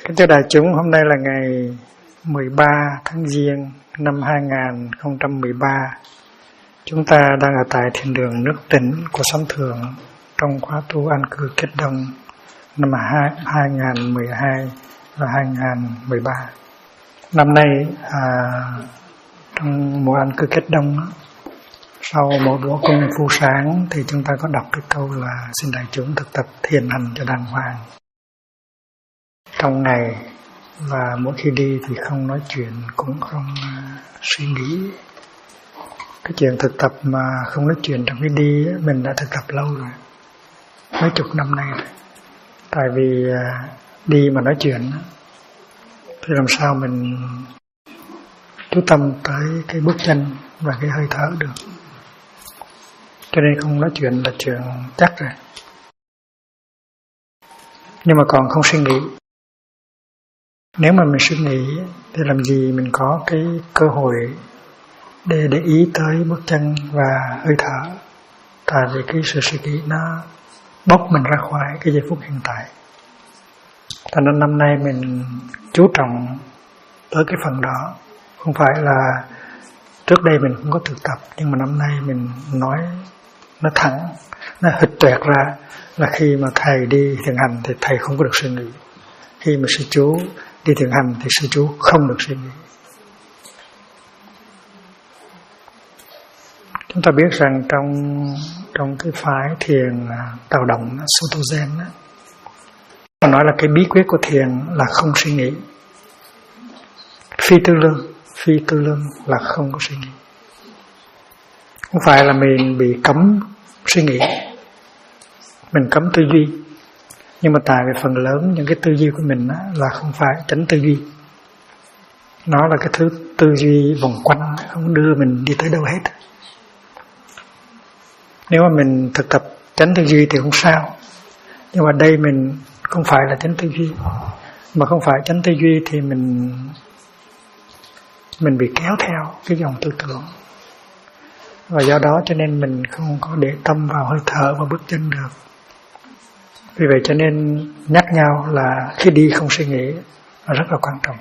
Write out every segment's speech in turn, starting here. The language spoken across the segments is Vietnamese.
Kính thưa đại chúng, hôm nay là ngày 13 tháng Giêng năm 2013. Chúng ta đang ở tại thiền đường Nước Tĩnh của Sóng Thượng trong khóa tu an cư Kết Đông năm 2012 và 2013. Năm nay trong mùa an cư Kết Đông, sau mỗi buổi công phu sáng thì chúng ta có đọc cái câu là xin đại chúng thực tập thiền hành cho đàng hoàng trong ngày, và mỗi khi đi thì không nói chuyện cũng không suy nghĩ. Cái chuyện thực tập mà không nói chuyện trong khi đi mình đã thực tập lâu rồi, mấy chục năm nay rồi. Tại vì đi mà nói chuyện thì làm sao mình chú tâm tới cái bước chân và cái hơi thở được, cho nên không nói chuyện là chuyện chắc rồi. Nhưng mà còn không suy nghĩ. Nếu mà mình suy nghĩ thì làm gì mình có cái cơ hội để ý tới bước chân và hơi thở. Tại vì cái sự suy nghĩ nó bóc mình ra khỏi cái giây phút hiện tại. Thành ra năm nay mình chú trọng tới cái phần đó. Không phải là trước đây mình không có thực tập, nhưng mà năm nay mình nói nó thẳng, nó hịch toẹt ra là khi mà thầy đi thiền hành thì thầy không có được suy nghĩ. Khi mà sư chú đi thiền hành thì sư chú không được suy nghĩ. Chúng ta biết rằng trong cái phái thiền Tào Động Sotozen đó, họ nói là cái bí quyết của thiền là không suy nghĩ. Phi tư lương là không có suy nghĩ. Không phải là mình bị cấm suy nghĩ, mình cấm tư duy, nhưng mà tại vì phần lớn những cái tư duy của mình là không phải chánh tư duy. Nó là cái thứ tư duy vòng quanh, không đưa mình đi tới đâu hết. Nếu mà mình thực tập chánh tư duy thì không sao, nhưng mà đây mình không phải là chánh tư duy. Mà không phải chánh tư duy thì mình bị kéo theo cái dòng tư tưởng. Và do đó cho nên mình không có để tâm vào hơi thở và bước chân được. Vì vậy cho nên nhắc nhau là khi đi không suy nghĩ là rất là quan trọng.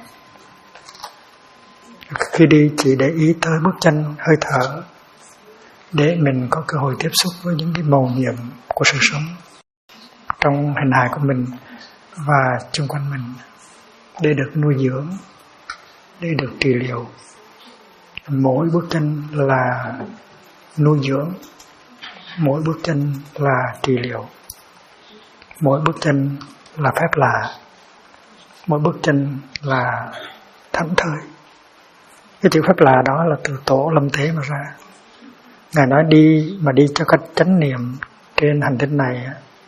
Khi đi chỉ để ý tới bước chân, hơi thở, để mình có cơ hội tiếp xúc với những cái mầu nhiệm của sự sống trong hình hài của mình và xung quanh mình, để được nuôi dưỡng, để được trị liệu. Mỗi bước chân là nuôi dưỡng, mỗi bước chân là trị liệu, mỗi bước chân là phép lạ, mỗi bước chân là thảnh thơi. Cái chữ phép lạ đó là từ Tổ Lâm Tế mà ra. Ngài nói đi mà đi cho cách chánh niệm trên hành tinh này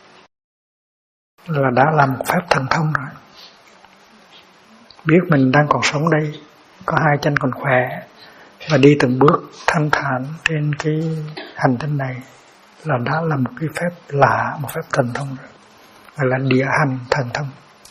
là đã làm một phép thần thông rồi. Biết mình đang còn sống đây, có hai chân còn khỏe, và đi từng bước thanh thản trên cái hành tinh này là đã là một cái phép lạ, một phép thần thông rồi. Gọi là địa hành thần thông.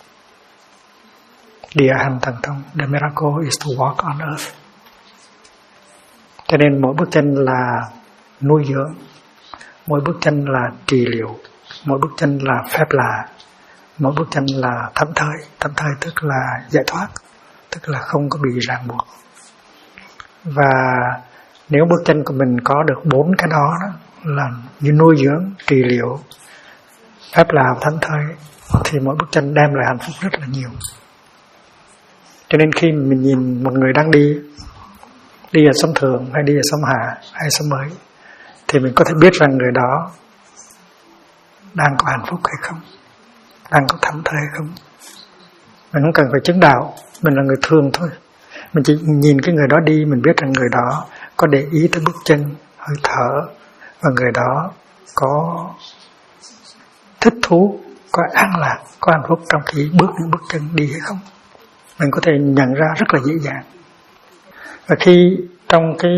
Địa hành thần thông. The miracle is to walk on earth. Cho nên mỗi bước chân là nuôi dưỡng, mỗi bước chân là trị liệu, mỗi bước chân là phép lạ, mỗi bước chân là thảnh thơi. Thảnh thơi tức là giải thoát, tức là không có bị ràng buộc. Và nếu bước chân của mình có được 4 cái đó là như nuôi dưỡng, trị liệu, phép lạ, thảnh thơi, thì mỗi bước chân đem lại hạnh phúc rất là nhiều. Cho nên khi mình nhìn một người đang đi ở sống thượng hay đi ở sống hạ hay sống mới, thì mình có thể biết rằng người đó đang có hạnh phúc hay không, đang có thảnh thơi hay không. Mình không cần phải chứng đạo, mình là người thường thôi. Mình chỉ nhìn cái người đó đi, mình biết rằng người đó có để ý tới bước chân, hơi thở, và người đó có thích thú, có an lạc, có hạnh phúc trong khi bước những bước chân đi hay không. Mình có thể nhận ra rất là dễ dàng. Và khi trong cái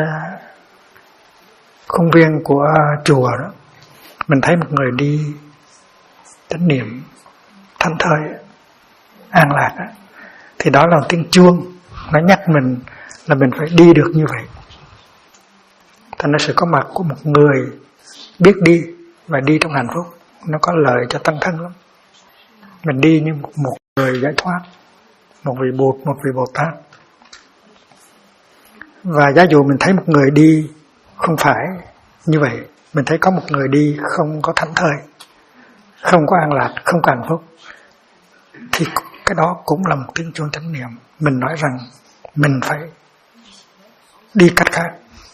khuôn viên của chùa đó, mình thấy một người đi chánh niệm, thảnh thơi, an lạc đó, thì đó là tiếng chuông, nó nhắc mình là mình phải đi được như vậy. Thành ra sự có mặt của một người biết đi và đi trong hạnh phúc, nó có lợi cho tăng thân lắm. Mình đi như một người giải thoát, một vị Bồ Tát. Và giả dụ mình thấy một người đi không phải như vậy, mình thấy có một người đi không có thảnh thơi, không có an lạc, không có hạnh phúc, thì cái đó cũng là một tiếng chuông chánh niệm. Mình nói rằng mình phải đi cách khác,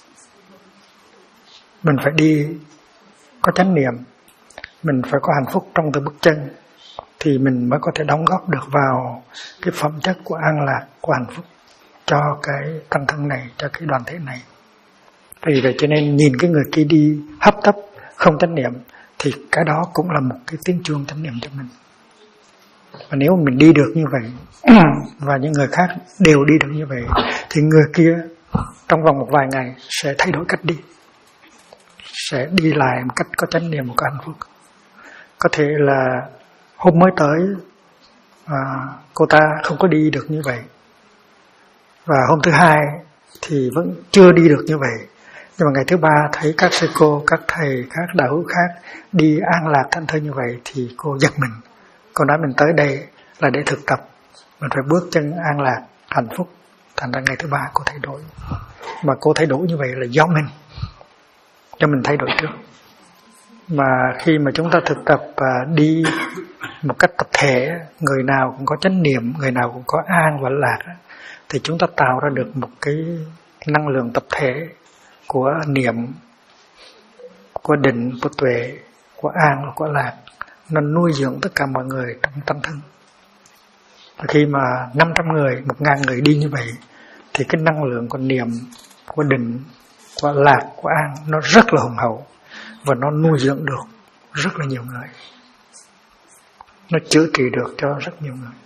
mình phải đi có chánh niệm, mình phải có hạnh phúc trong từng bước chân, thì mình mới có thể đóng góp được vào cái phẩm chất của an lạc, của hạnh phúc cho cái tăng thân này, cho cái đoàn thể này. Vì vậy cho nên nhìn cái người kia đi hấp tấp, không chánh niệm, thì cái đó cũng là một cái tiếng chuông chánh niệm cho mình. Và nếu mình đi được như vậy và những người khác đều đi được như vậy, thì người kia trong vòng một vài ngày sẽ thay đổi cách đi, sẽ đi lại một cách có chánh niệm, một cái hạnh phúc. Có thể là hôm mới tới cô ta không có đi được như vậy, và hôm thứ hai thì vẫn chưa đi được như vậy, nhưng mà ngày thứ ba thấy các sư cô, các thầy, các đạo hữu khác đi an lạc thảnh thơi như vậy, thì cô giật mình. Cô nói mình tới đây là để thực tập, mình phải bước chân an lạc, hạnh phúc. Thành ra ngày thứ ba cô thay đổi. Mà cô thay đổi như vậy là do mình, cho mình thay đổi trước. Mà khi mà chúng ta thực tập đi một cách tập thể, người nào cũng có chánh niệm, người nào cũng có an và lạc, thì chúng ta tạo ra được một cái năng lượng tập thể của niệm, của định, của tuệ, của an và của lạc. Nó nuôi dưỡng tất cả mọi người trong tâm thân. Và khi mà 500 người, 1000 người đi như vậy, thì cái năng lượng của niệm, của định, của lạc, của an nó rất là hùng hậu, và nó nuôi dưỡng được rất là nhiều người, nó chữa trị được cho rất nhiều người.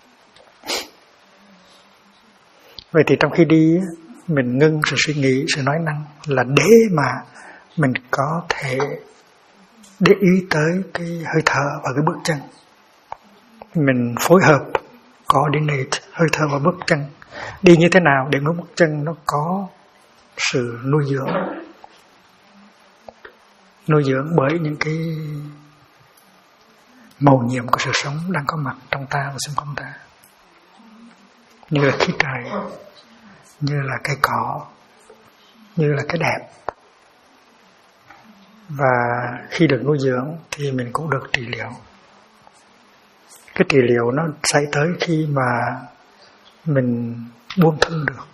Vậy thì trong khi đi, mình ngưng sự suy nghĩ, sự nói năng, là để mà mình có thể để ý tới cái hơi thở và cái bước chân. Mình phối hợp, coordinate hơi thở và bước chân. Đi như thế nào để bước chân nó có sự nuôi dưỡng bởi những cái màu nhiệm của sự sống đang có mặt trong ta và xung quanh ta, như là khí trời, như là cây cỏ, như là cái đẹp. Và khi được nuôi dưỡng thì mình cũng được trị liệu. Cái trị liệu nó xảy tới khi mà mình buông thư được.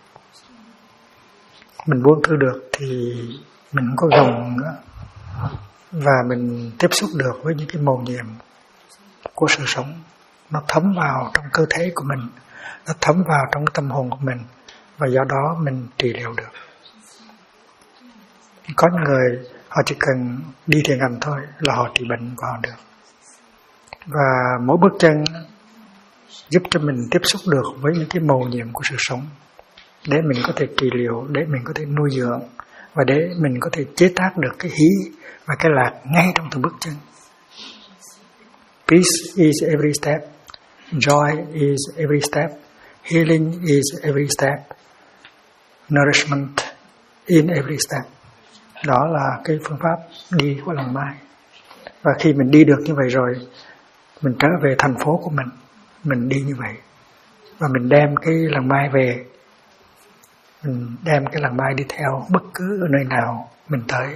Mình buông thư được thì mình không có gồng nữa, và mình tiếp xúc được với những cái màu nhiệm của sự sống. Nó thấm vào trong cơ thể của mình, nó thấm vào trong cái tâm hồn của mình, và do đó mình trị liệu được. Có những người họ chỉ cần đi thiền hành thôi là họ trị bệnh của họ được. Và mỗi bước chân giúp cho mình tiếp xúc được với những cái màu nhiệm của sự sống, để mình có thể trị liệu, để mình có thể nuôi dưỡng, và để mình có thể chế tác được cái hỷ và cái lạc ngay trong từng bước chân. Peace is every step, joy is every step, healing is every step, nourishment in every step. Đó là cái phương pháp đi của làng mai. Và khi mình đi được như vậy rồi, mình trở về thành phố của mình đi như vậy, và mình đem cái làng mai về, mình đem cái làng mai đi theo bất cứ ở nơi nào mình tới.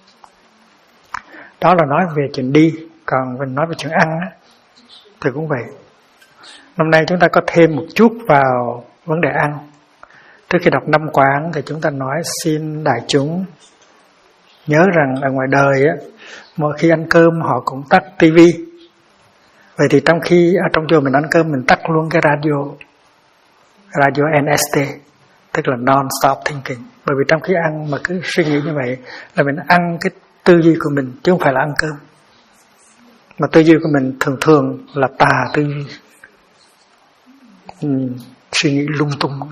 Đó là nói về chuyện đi. Còn mình nói về chuyện ăn thì cũng vậy. Năm nay chúng ta có thêm một chút vào vấn đề ăn. Trước khi đọc 5 quán thì chúng ta nói xin đại chúng nhớ rằng ở ngoài đời mỗi khi ăn cơm họ cũng tắt tivi. Vậy thì trong khi ở trong chùa mình ăn cơm, mình tắt luôn cái radio NST, tức là non-stop thinking. Bởi vì trong khi ăn mà cứ suy nghĩ như vậy là mình ăn cái tư duy của mình, chứ không phải là ăn cơm. Mà tư duy của mình thường là tà tư duy, suy nghĩ lung tung.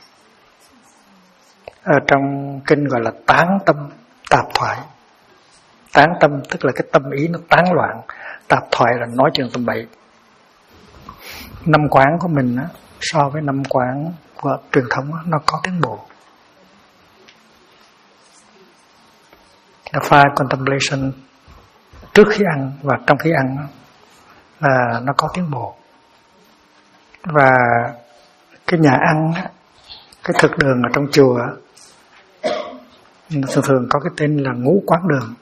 Ở trong kinh gọi là tán tâm tạp thoại. Tán tâm tức là cái tâm ý nó tán loạn, tạp thoại là nói chuyện tầm bậy. 5 quán của mình so với 5 quán của truyền thống nó có tiến bộ. The five contemplation trước khi ăn và trong khi ăn là nó có tiến bộ. Và cái nhà ăn, cái thực đường ở trong chùa thường thường có cái tên là ngũ quán đường,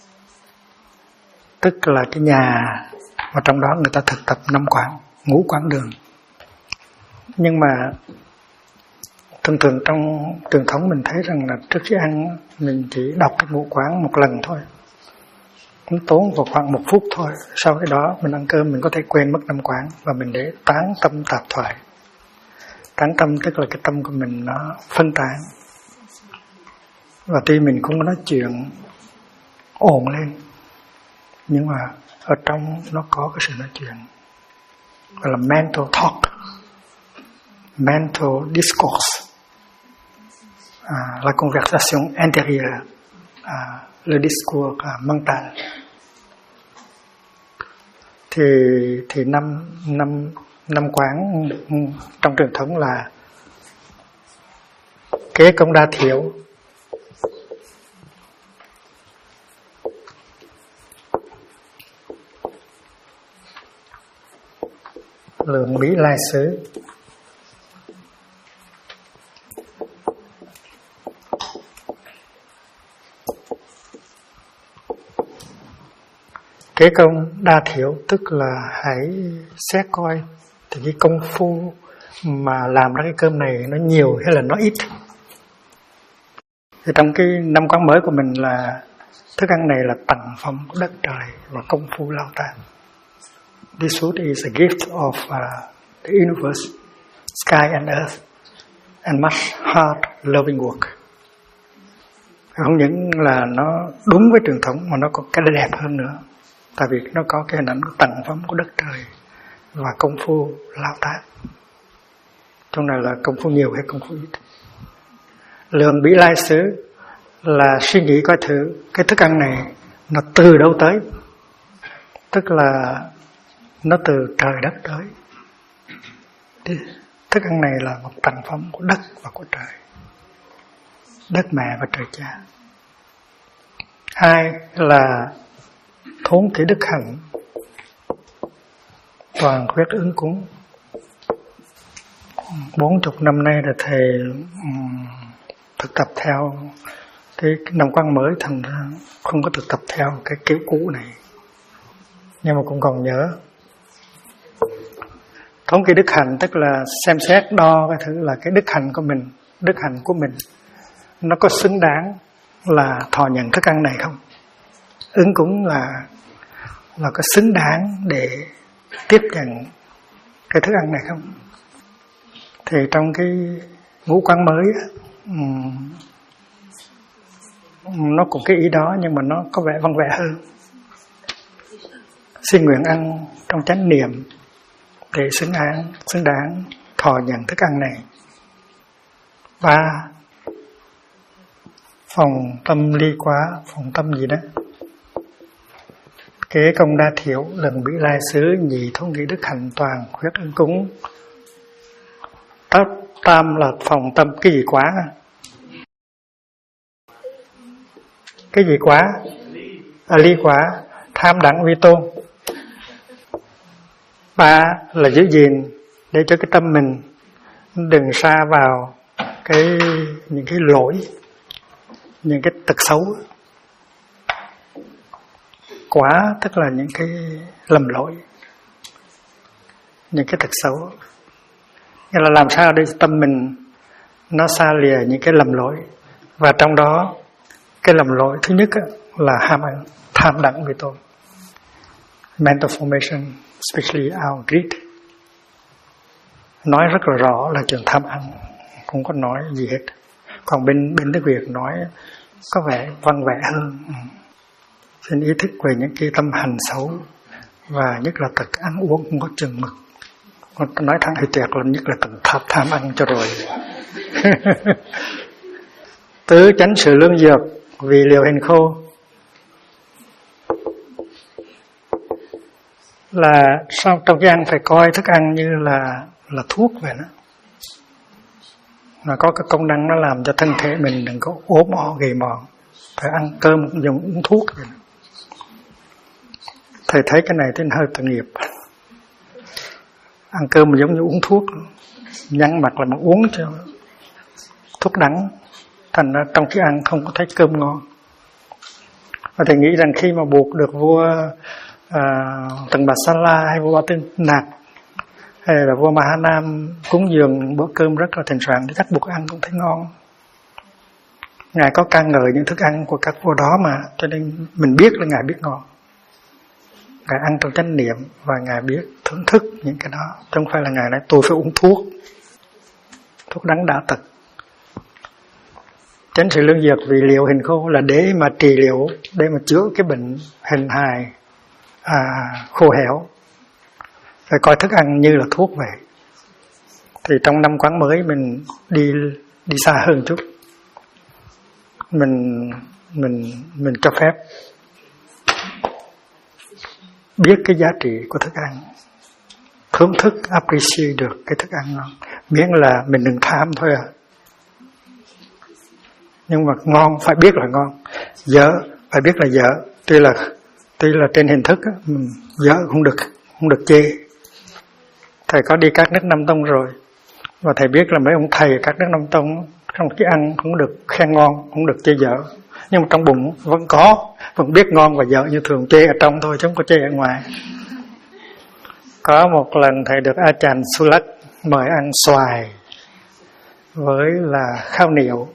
tức là cái nhà mà trong đó người ta thực tập 5 quán, ngũ quán đường. Nhưng mà thường thường trong truyền thống mình thấy rằng là trước khi ăn mình chỉ đọc cái ngũ quán một lần thôi, nó tốn vào khoảng 1 phút thôi. Sau cái đó mình ăn cơm mình có thể quên mất 5 quán và mình để tán tâm tạp thoại. Tán tâm tức là cái tâm của mình nó phân tán, và tuy mình cũng có nói chuyện ồn lên nhưng mà ở trong nó có cái sự nói chuyện gọi là mental talk, mental discourse, la conversation intérieure, le discours mental. Thì năm quán trong truyền thống là kế công đa thiểu, lượng bí lai xứ, kế công đa thiểu tức là hãy xét coi thì cái công phu mà làm ra cái cơm này nó nhiều hay là nó ít. Thì trong cái 5 quán mới của mình là thức ăn này là tặng phẩm của đất trời và công phu lao tan. This food is a gift of the universe, sky and earth, and much hard loving work. Không những là nó đúng với truyền thống mà nó còn cái đẹp hơn nữa, tại vì nó có cái hình ảnh tặng phẩm của đất trời và công phu lao tác. Trong này là công phu nhiều hay công phu ít. Lượng bí lai xứ là suy nghĩ coi thử cái thức ăn này nó từ đâu tới, tức là nó từ trời đất tới. Thức ăn này là một tặng phẩm của đất và của trời, đất mẹ và trời cha. Hai là thốn kỹ đức hạnh, toàn khuyết ứng cúng. 40 năm nay là thầy thực tập theo cái 5 quán mới, thành ra không có thực tập theo cái kiểu cũ này, nhưng mà cũng còn nhớ. Thống kê đức hạnh tức là xem xét đo cái thứ là cái đức hạnh của mình nó có xứng đáng là thọ nhận thức ăn này không. Ứng cúng là có xứng đáng để tiếp nhận cái thức ăn này không. Thì trong cái ngũ quán mới nó cũng cái ý đó, nhưng mà nó có vẻ văn vẻ hơn. Xin nguyện ăn trong chánh niệm để xứng đáng thọ nhận thức ăn này. Và phòng tâm ly quá, phòng tâm gì đó, kế công đa thiểu, lần bí lai xứ, nhị thốn nghị đức hạnh, toàn khuyết ứng cúng. Tam là phòng tâm cái gì quá? Cái gì quá? Ly quá, tham đẳng vi tôn. 3 là giữ gìn để cho cái tâm mình đừng sa vào những cái lỗi, những cái tật xấu. Quá tức là những cái lầm lỗi, những cái tật xấu. Nghĩa là làm sao để tâm mình nó xa lìa những cái lầm lỗi. Và trong đó cái lầm lỗi thứ nhất là tham đẳng vì tôn, mental formation, especially our greed. Nói rất là rõ là chuyện tham ăn, không có nói gì hết. Còn bên tiếng Việt nói có vẻ văn vẻ hơn. Xin ý thức về những cái tâm hành xấu, và nhất là tật ăn uống không có chừng mực. Nói thẳng thì tuyệt là nhất là tật tham ăn cho rồi. Tứ chánh sự lương dược, vì liều hình khô. Là sau trong cái ăn phải coi thức ăn như là thuốc vậy đó. Mà có cái công năng nó làm cho thân thể mình đừng có ốm o gầy mòn. Phải ăn cơm cũng dùng uống thuốc vậy. Thầy thấy cái này thì hơi tội nghiệp. Ăn cơm giống như uống thuốc, nhăn mặt là mà uống cho thuốc đắng, thành ra trong khi ăn không có thấy cơm ngon. Và thầy nghĩ rằng khi mà buộc được vua Tần Bà Sa La hay vua Ba Tư Nạc hay là vua Ma Ha Nam cúng dường bữa cơm rất là thịnh soạn thì chắc buộc ăn cũng thấy ngon. Ngài có ca ngợi những thức ăn của các vua đó mà, cho nên mình biết là Ngài biết ngon. Ngài ăn trong chánh niệm và Ngài biết thưởng thức những cái đó, chứ không phải là Ngài nói tôi phải uống thuốc đắng đã tật. Chánh sự lương dược vì liệu hình khô là để mà trị liệu, để mà chữa cái bệnh hình hài khô héo. Phải coi thức ăn như là thuốc vậy. Thì trong năm quán mới mình đi xa hơn chút. Mình cho phép biết cái giá trị của thức ăn, thưởng thức, appreciate được cái thức ăn ngon, miễn là mình đừng tham thôi à. Nhưng mà ngon phải biết là ngon, dở phải biết là dở. Tuy là trên hình thức á, dở không được chê. Thầy có đi các nước Nam Tông rồi, và thầy biết là mấy ông thầy các nước Nam Tông trong cái ăn cũng được khen ngon, cũng được chê dở, nhưng mà trong bụng vẫn biết ngon và dở như thường, chê ở trong thôi chứ không có chê ở ngoài. Có một lần thầy được Ajahn Sulak mời ăn xoài với là khao niệu,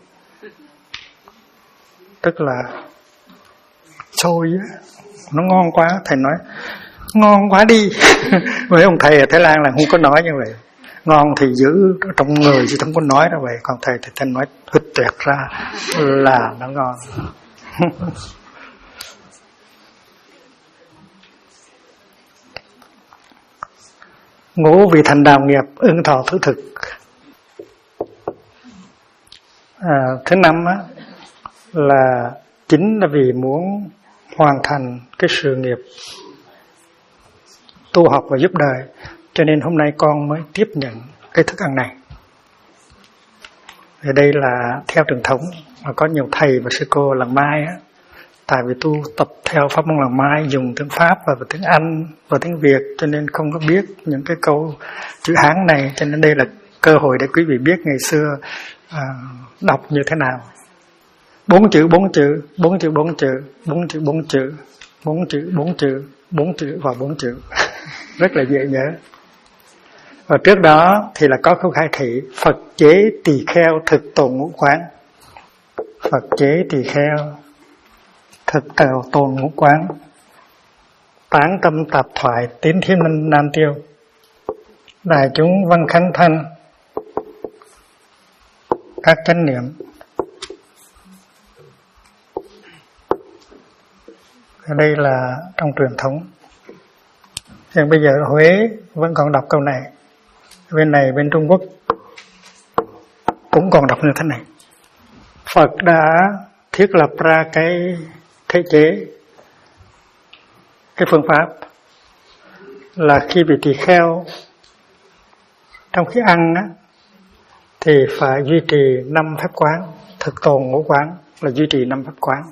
tức là xôi á, nó ngon quá. Thầy nói ngon quá đi. Mấy ông thầy ở Thái Lan là không có nói như vậy. Ngon thì giữ trong người chứ không có nói đâu vậy. Còn thầy thì thầy nói hít tuyệt ra là nó ngon. Ngũ vị thành đạo nghiệp, ưng thọ thứ thực. Thứ năm á, là chính là vì muốn hoàn thành cái sự nghiệp tu học và giúp đời, cho nên hôm nay con mới tiếp nhận cái thức ăn này. Thì đây là theo truyền thống, mà có nhiều thầy và sư cô làng Mai á, tại vì tu tập theo pháp môn làng Mai dùng tiếng Pháp và tiếng Anh và tiếng Việt, cho nên không có biết những cái câu chữ Hán này, cho nên đây là cơ hội để quý vị biết ngày xưa đọc như thế nào. 4 chữ và 4 chữ rất là dễ nhớ. Và trước đó thì là có câu khai thị Phật chế tỳ kheo thực tồn ngũ quán. Phật chế tỳ kheo thực tồn ngũ quán, tán tâm tạp thoại tín thiêm nan tiêu, đại chúng văn khánh thanh các chánh niệm. Ở đây là trong truyền thống. Nhưng bây giờ ở Huế vẫn còn đọc câu này. Bên này bên Trung Quốc cũng còn đọc như thế này. Phật đã thiết lập ra cái thể chế, cái phương pháp là khi bị tỳ kheo trong khi ăn á, thì phải duy trì 5 phép quán, thực tồn ngũ quán là duy trì 5 phép quán.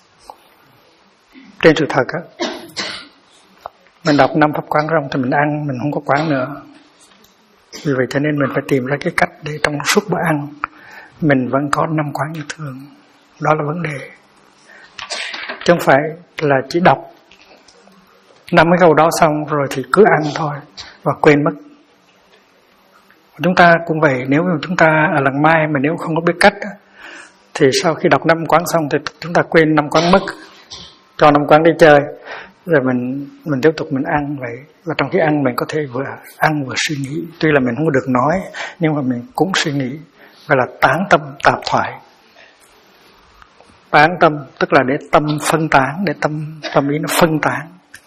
Trên sự thật á, mình đọc 5 pháp quán xong thì mình ăn, mình không có quán nữa. Vì vậy cho nên mình phải tìm ra cái cách để trong suốt bữa ăn mình vẫn có 5 quán như thường. Đó là vấn đề. Chứ không phải là chỉ đọc 5 cái câu đó xong rồi thì cứ ăn thôi và quên mất. Chúng ta cũng vậy, nếu chúng ta ở làng Mai mà nếu không có biết cách thì sau khi đọc 5 quán xong thì chúng ta quên 5 quán mất, cho 5 quán đi chơi, rồi mình tiếp tục mình ăn vậy. Và trong khi ăn mình có thể vừa ăn vừa suy nghĩ, tuy là mình không được nói nhưng mà mình cũng suy nghĩ, gọi là tán tâm tạp thoại. Tán tâm tức là để tâm phân tán, để tâm ý nó phân tán.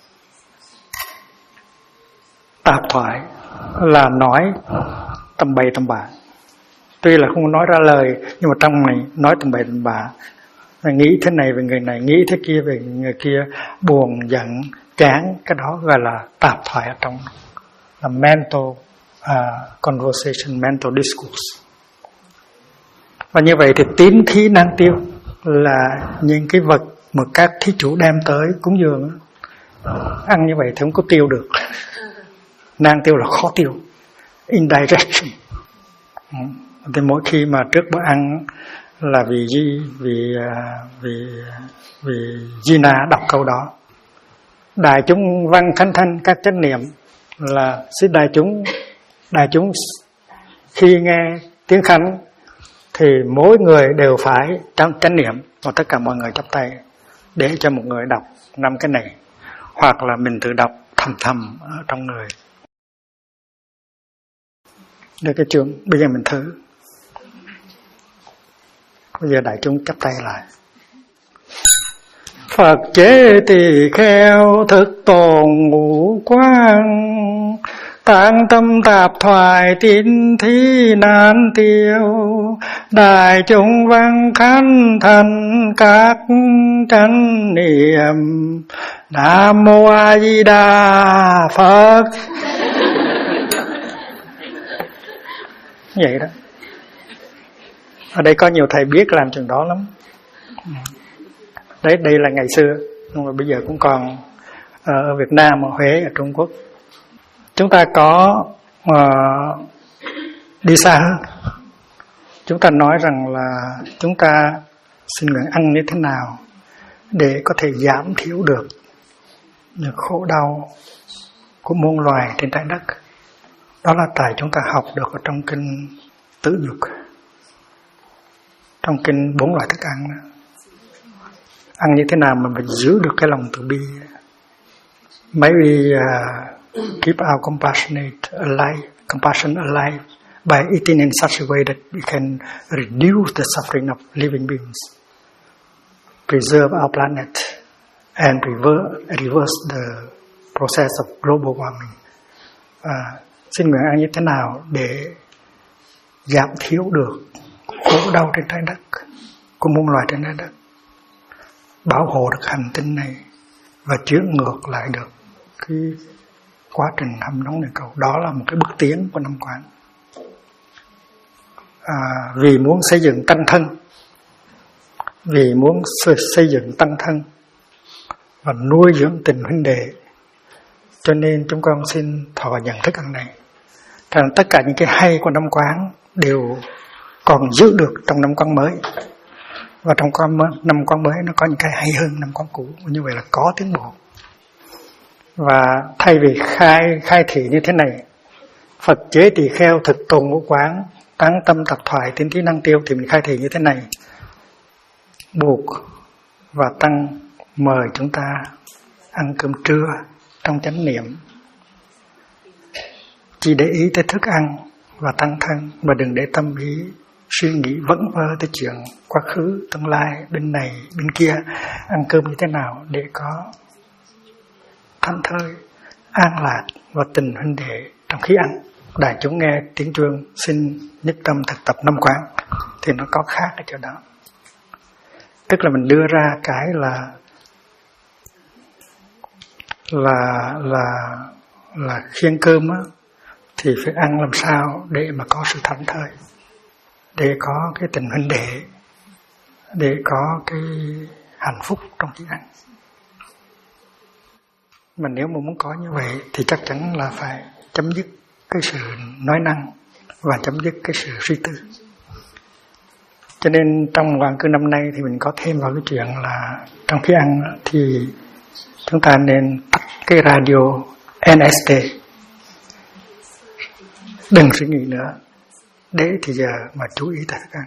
Tạp thoại là nói tầm bậy tầm bạ, tuy là không nói ra lời nhưng mà trong này nói tầm bậy tầm bạ, nghĩ thế này về người này, nghĩ thế kia về người kia, buồn giận chán, cái đó gọi là tạp thoại ở trong, là mental conversation, mental discourse. Và như vậy thì tín thí nan tiêu là những cái vật mà các thí chủ đem tới cúng dường, ăn như vậy thì không có tiêu được. Nan tiêu là khó tiêu. indirection. Thì mỗi khi mà trước bữa ăn là vì Gina đọc câu đó. Đại chúng văn khánh thanh các chánh niệm là xin đại chúng khi nghe tiếng khánh thì mỗi người đều phải trong chánh niệm, và tất cả mọi người chắp tay để cho một người đọc 5 cái này, hoặc là mình tự đọc thầm thầm ở trong người. Đây cái chương, bây giờ mình thử. Bây giờ đại chúng chắp tay lại. Phật chế tỳ kheo thực tồn ngũ quang, tạng tâm tạp thoại tín thí nan tiêu, đại chúng văn khánh thành các chánh niệm. Nam mô A Di Đà Phật. Vậy đó. Ở đây có nhiều thầy biết làm chừng đó lắm. Đấy, đây là ngày xưa, nhưng mà bây giờ cũng còn ở Việt Nam, ở Huế, ở Trung Quốc. Chúng ta có đi xa hơn. Chúng ta nói rằng là chúng ta xin nguyện ăn như thế nào để có thể giảm thiểu được những khổ đau của muôn loài trên trái đất. Đó là tại chúng ta học được ở trong kinh Tứ Dục, trong kinh 4 loại thức ăn đó. Ăn như thế nào mà mình giữ được cái lòng từ bi. Maybe keep our compassion alive by eating in such a way that we can reduce the suffering of living beings, preserve our planet, and reverse the process of global warming. Xin nguyện ăn như thế nào để giảm thiểu được khổ đau trên trái đất, của muôn loài trên trái đất, bảo hộ được hành tinh này và chuyển ngược lại được cái quá trình hâm nóng địa cầu. Đó là một cái bước tiến của năm quán. Vì muốn xây dựng tăng thân, vì muốn xây dựng tăng thân và nuôi dưỡng tình huynh đệ, cho nên chúng con xin thọ nhận thức ăn này. Rằng tất cả những cái hay của năm quán đều còn giữ được trong năm quán mới. Và trong năm quán mới nó có những cái hay hơn năm quán cũ. Như vậy là có tiến bộ. Và thay vì khai thị như thế này, Phật chế tỳ kheo thực tồn ngũ quán, tán tâm tập thoại tín thí năng tiêu, thì mình khai thị như thế này. Buộc và tăng mời chúng ta ăn cơm trưa trong chánh niệm, chỉ để ý tới thức ăn và tăng thân, mà đừng để tâm ý suy nghĩ vẩn vơ tới chuyện quá khứ, tương lai, bên này, bên kia. Ăn cơm như thế nào để có thảnh thơi, an lạc và tình huynh đệ trong khi ăn. Đại chúng nghe tiếng chuông xin nhất tâm thực tập năm quán thì nó có khác ở chỗ đó. Tức là mình đưa ra cái là khiêng cơm á, thì phải ăn làm sao để mà có sự thảnh thơi, để có cái tình huynh đệ, để có cái hạnh phúc trong khi ăn. Mà nếu mà muốn có như vậy thì chắc chắn là phải chấm dứt cái sự nói năng và chấm dứt cái sự suy tư. Cho nên trong Hoàng Cư năm nay thì mình có thêm vào cái chuyện là trong khi ăn thì chúng ta nên tắt cái radio NST, đừng suy nghĩ nữa, để thì giờ mà chú ý tới thức ăn.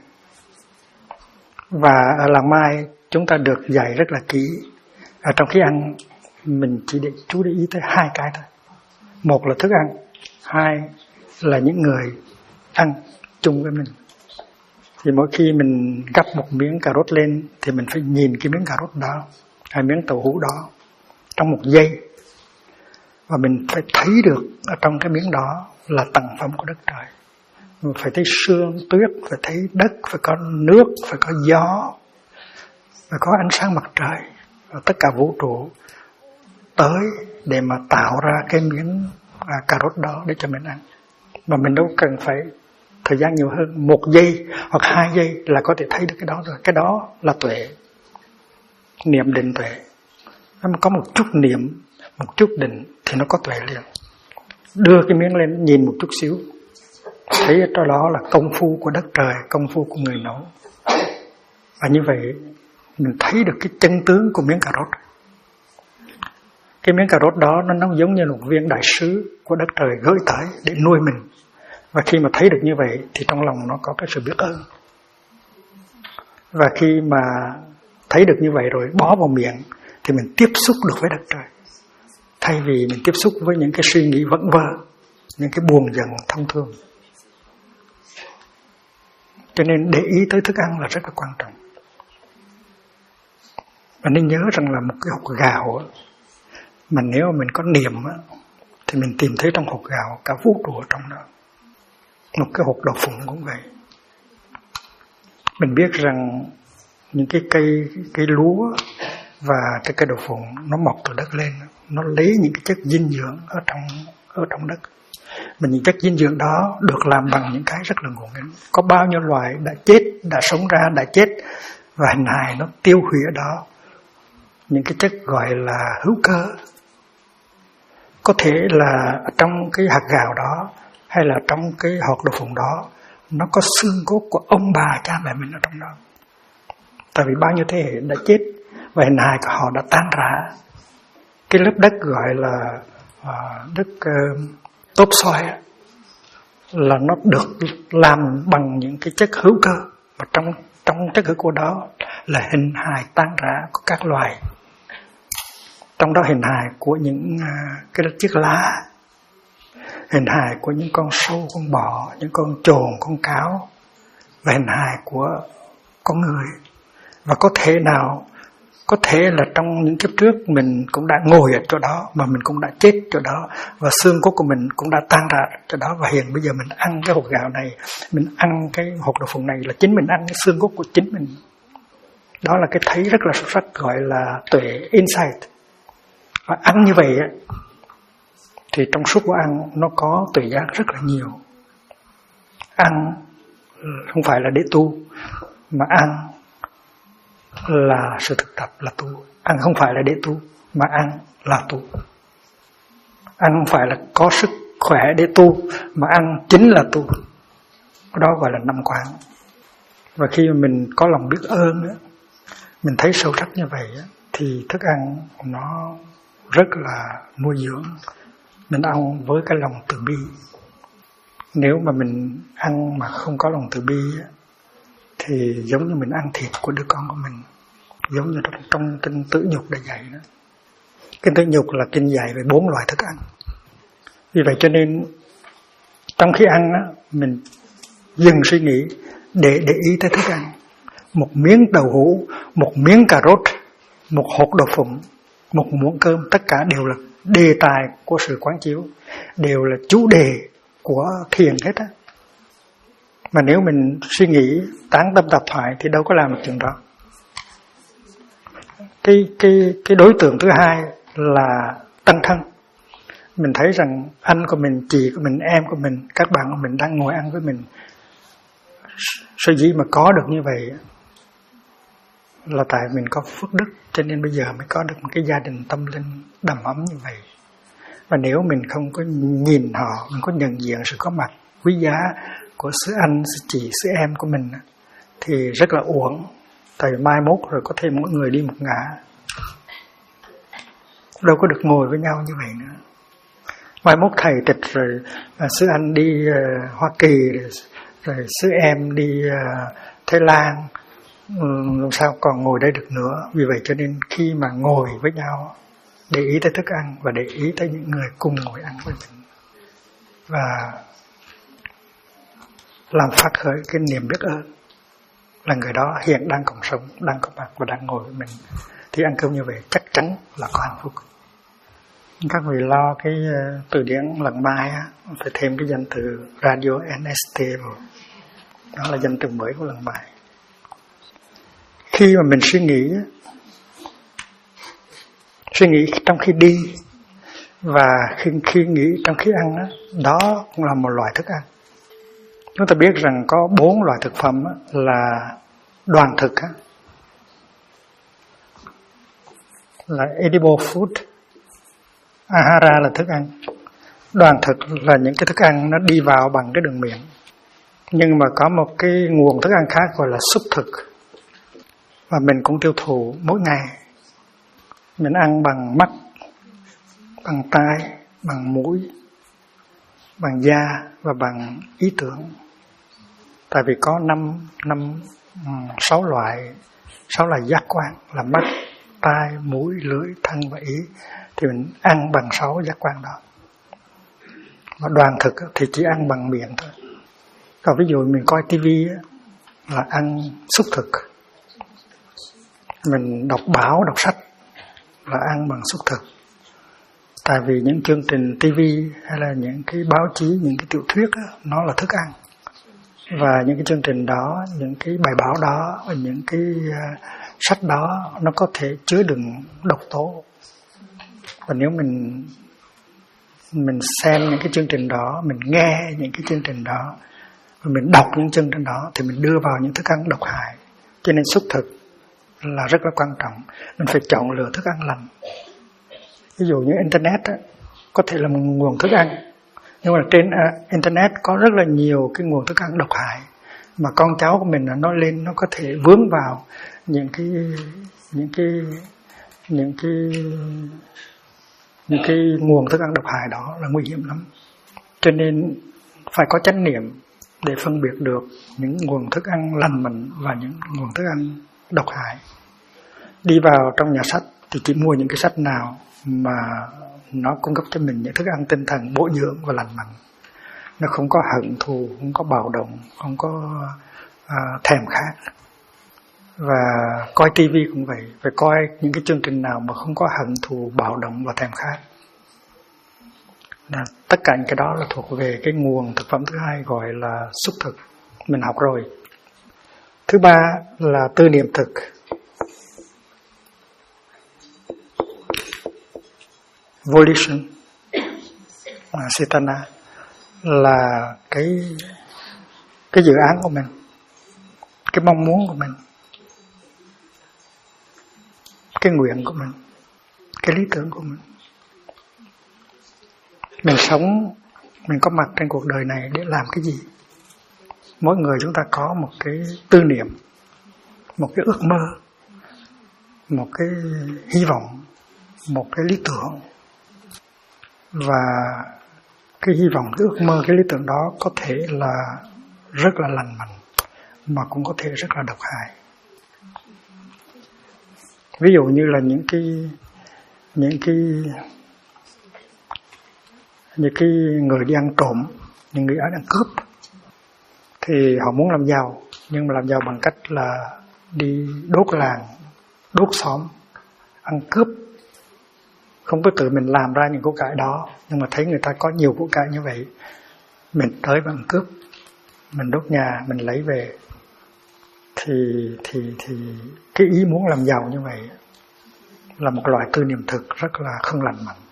Và ở làng Mai chúng ta được dạy rất là kỹ. Ở trong khi ăn mình chỉ chú ý tới 2 cái thôi. Một là thức ăn, 2 là những người ăn chung với mình. Thì mỗi khi mình gắp một miếng cà rốt lên thì mình phải nhìn cái miếng cà rốt đó, hay miếng tàu hũ đó trong 1 giây. Và mình phải thấy được ở trong cái miếng đó là tặng phẩm của đất trời. Mình phải thấy sương, tuyết, phải thấy đất, phải có nước, phải có gió, phải có ánh sáng mặt trời. Và tất cả vũ trụ tới để mà tạo ra cái miếng cà rốt đó để cho mình ăn. Mà mình đâu cần phải thời gian nhiều hơn, 1 giây hoặc 2 giây là có thể thấy được cái đó rồi. Cái đó là tuệ, niệm định tuệ. Nó có một chút niệm, một chút định thì nó có tuệ liền. Đưa cái miếng lên nhìn một chút xíu thấy ở đó là công phu của đất trời, công phu của người nấu. Và như vậy mình thấy được cái chân tướng của miếng cà rốt. Cái miếng cà rốt đó nó giống như một viên đại sứ của đất trời gửi tới để nuôi mình. Và khi mà thấy được như vậy thì trong lòng nó có cái sự biết ơn. Và khi mà thấy được như vậy rồi bỏ vào miệng thì mình tiếp xúc được với đất trời. Thay vì mình tiếp xúc với những cái suy nghĩ vẩn vơ, những cái buồn giận thông thường. Cho nên để ý tới thức ăn là rất là quan trọng. Và nên nhớ rằng là một cái hột gạo mà nếu mình có niệm thì mình tìm thấy trong hột gạo cả vũ trụ ở trong đó. Một cái hột đậu phụng cũng vậy. Mình biết rằng những cái cây lúa và cái cây đậu phụng nó mọc từ đất lên, nó lấy những cái chất dinh dưỡng ở trong đất. Mà những chất dinh dưỡng đó được làm bằng những cái rất là ngộ nghĩnh. Có bao nhiêu loài đã chết, đã sống ra, đã chết và hình hài nó tiêu hủy ở đó những cái chất gọi là hữu cơ. Có thể là trong cái hạt gạo đó hay là trong cái hột đậu phụng đó nó có xương cốt của ông bà cha mẹ mình ở trong đó. Tại vì bao nhiêu thế hệ đã chết và hình hài của họ đã tan rã. Cái lớp đất gọi là đất topsoil là nó được làm bằng những cái chất hữu cơ. Và trong chất hữu cơ đó là hình hài tan rã của các loài. Trong đó hình hài của những cái chiếc lá, hình hài của những con sâu, con bọ, những con chồn, con cáo, và hình hài của con người. Và có thể là trong những kiếp trước mình cũng đã ngồi ở chỗ đó, mà mình cũng đã chết chỗ đó, và xương cốt của mình cũng đã tan ra chỗ đó, và hiện bây giờ mình ăn cái hột gạo này, mình ăn cái hột đậu phụng này là chính mình ăn cái xương cốt của chính mình. Đó là cái thấy rất là sâu sắc, gọi là tuệ, insight. Và ăn như vậy thì trong suốt bữa ăn nó có tuệ giác rất là nhiều. Ăn không phải là để tu, mà ăn là sự thực tập, là tu. Ăn không phải là để tu, mà ăn là tu. Ăn không phải là có sức khỏe để tu, mà ăn chính là tu. Đó gọi là năm quán. Và khi mà mình có lòng biết ơn, mình thấy sâu sắc như vậy, thì thức ăn nó rất là nuôi dưỡng. Mình ăn với cái lòng từ bi. Nếu mà mình ăn mà không có lòng từ bi thì giống như mình ăn thịt của đứa con của mình. Giống như trong kinh Tử Nhục đã dạy đó. Kinh Tử Nhục là kinh dạy về 4 loại thức ăn. Vì vậy cho nên trong khi ăn mình dừng suy nghĩ để ý tới thức ăn. Một miếng đậu hũ, một miếng cà rốt, một hột đậu phụng, một muỗng cơm, tất cả đều là đề tài của sự quán chiếu, đều là chủ đề của thiền hết á. Mà nếu mình suy nghĩ tán tâm tạp thoại thì đâu có làm được chuyện đó. Cái đối tượng thứ hai là tăng thân. Mình thấy rằng anh của mình, chị của mình, em của mình, các bạn của mình đang ngồi ăn với mình. Sở dĩ mà có được như vậy là tại mình có phước đức, cho nên bây giờ mới có được một cái gia đình tâm linh đầm ấm như vậy. Và nếu mình không có nhìn họ, mình có nhận diện sự có mặt quý giá của sư anh, sư chị, sư em của mình thì rất là uổng. Tại mai mốt rồi có thêm mỗi người đi một ngả, đâu có được ngồi với nhau như vậy nữa. Mai mốt thầy trịch rồi sư anh đi Hoa Kỳ, rồi sư em đi Thái Lan, làm sao còn ngồi đây được nữa. Vì vậy cho nên khi mà ngồi với nhau, để ý tới thức ăn và để ý tới những người cùng ngồi ăn với mình, và làm phát khởi cái niềm biết ơn là người đó hiện đang còn sống, đang có mặt và đang ngồi với mình, thì ăn cơm như vậy chắc chắn là có hạnh phúc. Các vị lo cái từ điển lần mai phải thêm cái danh từ radio NST vào. Đó là danh từ mới của lần mai. Khi mà mình suy nghĩ trong khi đi và khi nghĩ trong khi ăn đó cũng là một loại thức ăn. Chúng ta biết rằng có 4 loại thực phẩm là đoàn thực, là edible food, ahara là thức ăn, Đoàn thực là những cái thức ăn nó đi vào bằng cái đường miệng. Nhưng mà có một cái nguồn thức ăn khác gọi là xúc thực. Và mình cũng tiêu thụ mỗi ngày. Mình ăn bằng mắt, bằng tai, bằng mũi, bằng da và bằng ý tưởng. Tại vì có 6 loại giác quan là mắt, tai, mũi, lưỡi, thân và ý. Thì mình ăn bằng 6 giác quan đó. Và đoàn thực thì chỉ ăn bằng miệng thôi. Còn ví dụ mình coi tivi là ăn xúc thực. Mình đọc báo, đọc sách là ăn bằng xúc thực. Tại vì những chương trình tivi hay là những cái báo chí, những cái tiểu thuyết đó, nó là thức ăn. Và những cái chương trình đó, những cái bài báo đó, những cái sách đó nó có thể chứa đựng độc tố. Và nếu mình xem những cái chương trình đó, mình nghe những cái chương trình đó, mình đọc những chương trình đó thì mình đưa vào những thức ăn độc hại. Cho nên xúc thực là rất là quan trọng. Mình phải chọn lựa thức ăn lành. Ví dụ như Internet á, có thể là một nguồn thức ăn. Nhưng mà trên Internet có rất là nhiều cái nguồn thức ăn độc hại. Mà con cháu của mình nó lên nó có thể vướng vào những cái nguồn thức ăn độc hại đó là nguy hiểm lắm. Cho nên phải có chánh niệm để phân biệt được những nguồn thức ăn lành mạnh và những nguồn thức ăn độc hại. Đi vào trong nhà sách thì chỉ mua những cái sách nào mà nó cung cấp cho mình những thức ăn tinh thần bổ dưỡng và lành mạnh. Nó không có hận thù, không có bạo động, không có thèm khát. Và coi tivi cũng vậy, phải coi những cái chương trình nào mà không có hận thù, bạo động và thèm khát. Tất cả những cái đó là thuộc về cái nguồn thực phẩm thứ hai gọi là xúc thực. Mình học rồi. Thứ ba là tư niệm thực. Volition, Cetana là cái dự án của mình, cái mong muốn của mình, cái nguyện của mình, cái lý tưởng của mình. Mình sống, mình có mặt trên cuộc đời này để làm cái gì? Mỗi người chúng ta có một cái tư niệm, một cái ước mơ, một cái hy vọng, một cái lý tưởng. Và cái hy vọng, cái ước mơ, cái lý tưởng đó có thể là rất là lành mạnh, mà cũng có thể rất là độc hại. Ví dụ như là những cái người đi ăn trộm, những người ăn cướp, thì họ muốn làm giàu, nhưng mà làm giàu bằng cách là đi đốt làng, đốt xóm, ăn cướp. Không có tự mình làm ra những của cải đó, nhưng mà thấy người ta có nhiều của cải như vậy, mình tới và ăn cướp, mình đốt nhà, mình lấy về. Thì cái ý muốn làm giàu như vậy là một loại tư niệm thực rất là không lành mạnh.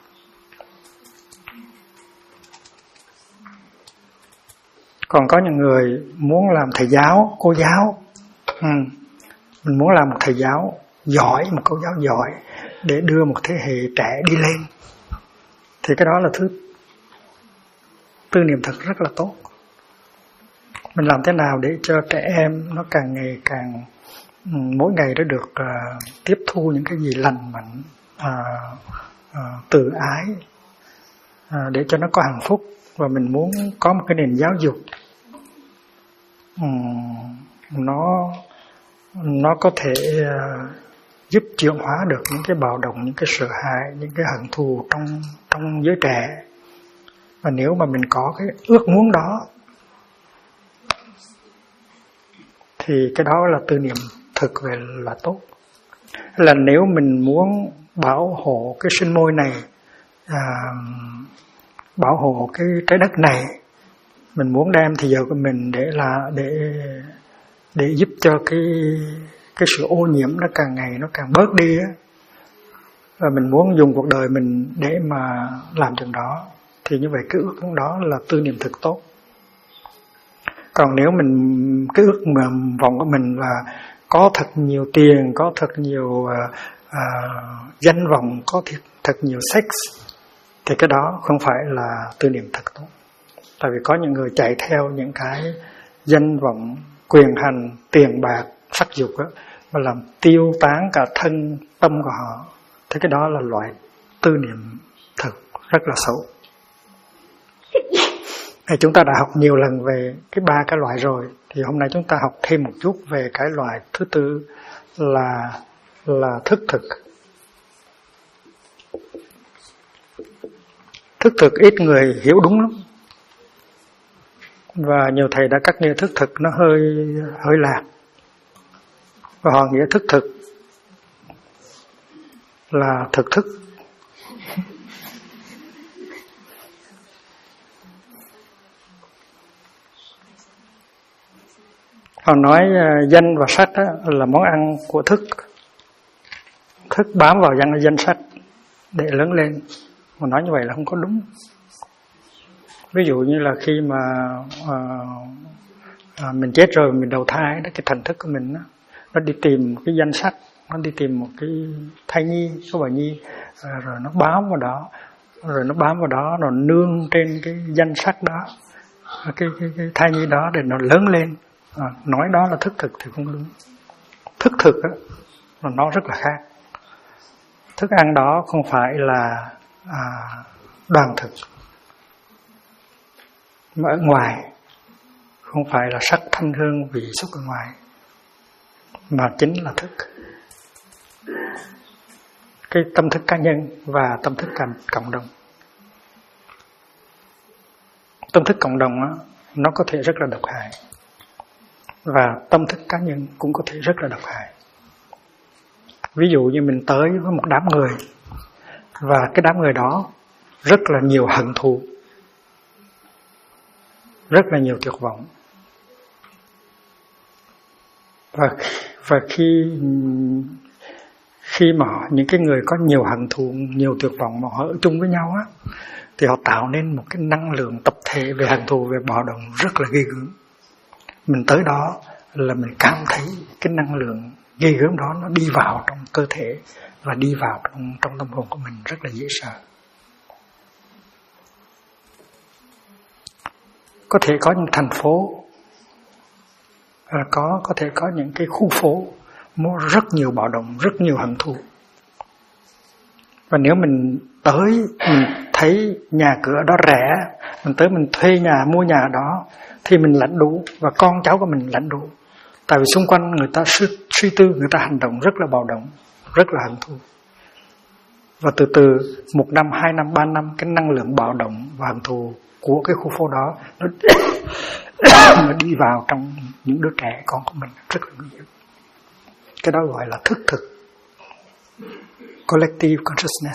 Còn có những người muốn làm thầy giáo, cô giáo. Mình muốn làm một thầy giáo giỏi, một cô giáo giỏi để đưa một thế hệ trẻ đi lên. Thì cái đó là thứ tư niệm thực rất là tốt. Mình làm thế nào để cho trẻ em nó càng ngày càng mỗi ngày nó được tiếp thu những cái gì lành mạnh, từ ái, để cho nó có hạnh phúc. Và mình muốn có một cái nền giáo dục nó có thể giúp chuyển hóa được những cái bạo động, những cái sợ hãi, những cái hận thù trong giới trẻ. Và nếu mà mình có cái ước muốn đó thì cái đó là tư niệm thực về là tốt. Là nếu mình muốn bảo hộ cái sinh môi này, bảo hộ cái trái đất này, mình muốn đem thì giờ của mình để giúp cho cái sự ô nhiễm nó càng ngày nó càng bớt đi á, và mình muốn dùng cuộc đời mình để mà làm chuyện đó, thì như vậy cái ước muốn đó là tư niệm thực tốt. Còn nếu mình cái ước vọng của mình là có thật nhiều tiền, có thật nhiều danh vọng, có thật nhiều sex, thì cái đó không phải là tư niệm thật tốt. Tại vì có những người chạy theo những cái danh vọng, quyền hành, tiền bạc, sắc dục đó, mà làm tiêu tán cả thân tâm của họ. Thế cái đó là loại tư niệm thực rất là xấu. Chúng ta đã học nhiều lần về cái 3 cái loại rồi, thì hôm nay chúng ta học thêm một chút về cái loại thứ tư là thức thực. Thức thực ít người hiểu đúng lắm, và nhiều thầy đã cắt nghĩa thức thực nó hơi lạc, và họ nghĩa thức thực là thực thức. Họ nói danh và sắc là món ăn của thức. Thức bám vào danh sắc để lớn lên. Mà nói như vậy là không có đúng. Ví dụ như là khi mà mình chết rồi, mình đầu thai, cái thần thức của mình nó đi tìm cái danh sắc, nó đi tìm một cái thai nhi, số bà nhi, rồi nó bám vào đó, rồi nương trên cái danh sắc đó, cái thai nhi đó để nó lớn lên. Nói đó là thức thực thì không đúng. Thức thực á, nó rất là khác. Thức ăn đó không phải là đoàn thực, mà ở ngoài, không phải là sắc thanh hương vị xúc ở ngoài, mà chính là thức. Cái tâm thức cá nhân và tâm thức cộng đồng. Tâm thức cộng đồng đó, nó có thể rất là độc hại, và tâm thức cá nhân cũng có thể rất là độc hại. Ví dụ như mình tới với một đám người, và cái đám người đó rất là nhiều hận thù, rất là nhiều tuyệt vọng. Và khi mà những cái người có nhiều hận thù, nhiều tuyệt vọng mà họ ở chung với nhau á, thì họ tạo nên một cái năng lượng tập thể về hận thù, về bạo động rất là ghê gớm. Mình tới đó là mình cảm thấy cái năng lượng ghê gớm đó nó đi vào trong cơ thể và đi vào trong tâm hồn của mình rất là dễ sợ. Có thể có những thành phố, có thể có những cái khu phố rất nhiều bạo động, rất nhiều hận thù. Và nếu mình tới, mình thấy nhà cửa đó rẻ, mình tới mình thuê nhà, mua nhà đó, thì mình lãnh đủ, và con cháu của mình lãnh đủ. Tại vì xung quanh người ta suy tư, người ta hành động rất là bạo động, rất là hận thù. Và từ từ 1 năm, 2 năm, 3 năm, cái năng lượng bạo động và hận thù của cái khu phố đó nó đi vào trong những đứa trẻ con của mình rất là nguy hiểm. Cái đó gọi là thức thực, collective consciousness.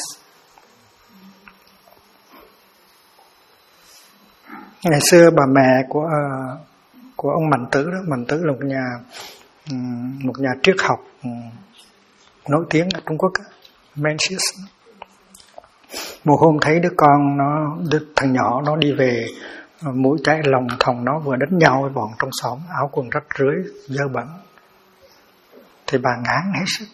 Ngày xưa bà mẹ của ông Mạnh Tử đó, Mạnh Tử là một nhà triết học nổi tiếng ở Trung Quốc, Mencius. Một hôm thấy thằng nhỏ nó đi về, mũi cháy lòng thòng, nó vừa đánh nhau với bọn trong xóm, áo quần rách rưới, dơ bẩn. Thì bà ngán hết sức.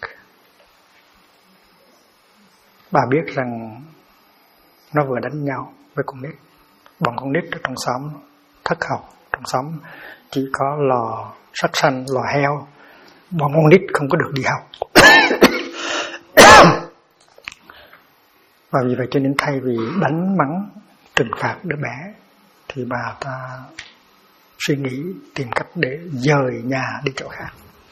Bà biết rằng nó vừa đánh nhau với con nít. Bọn con nít ở trong xóm thất học, trong xóm chỉ có lò sắt xanh, lò heo. Bọn con nít không có được đi học. Và vì vậy cho nên thay vì đánh mắng, trừng phạt đứa bé, thì bà ta suy nghĩ tìm cách để dời nhà đi chỗ khác.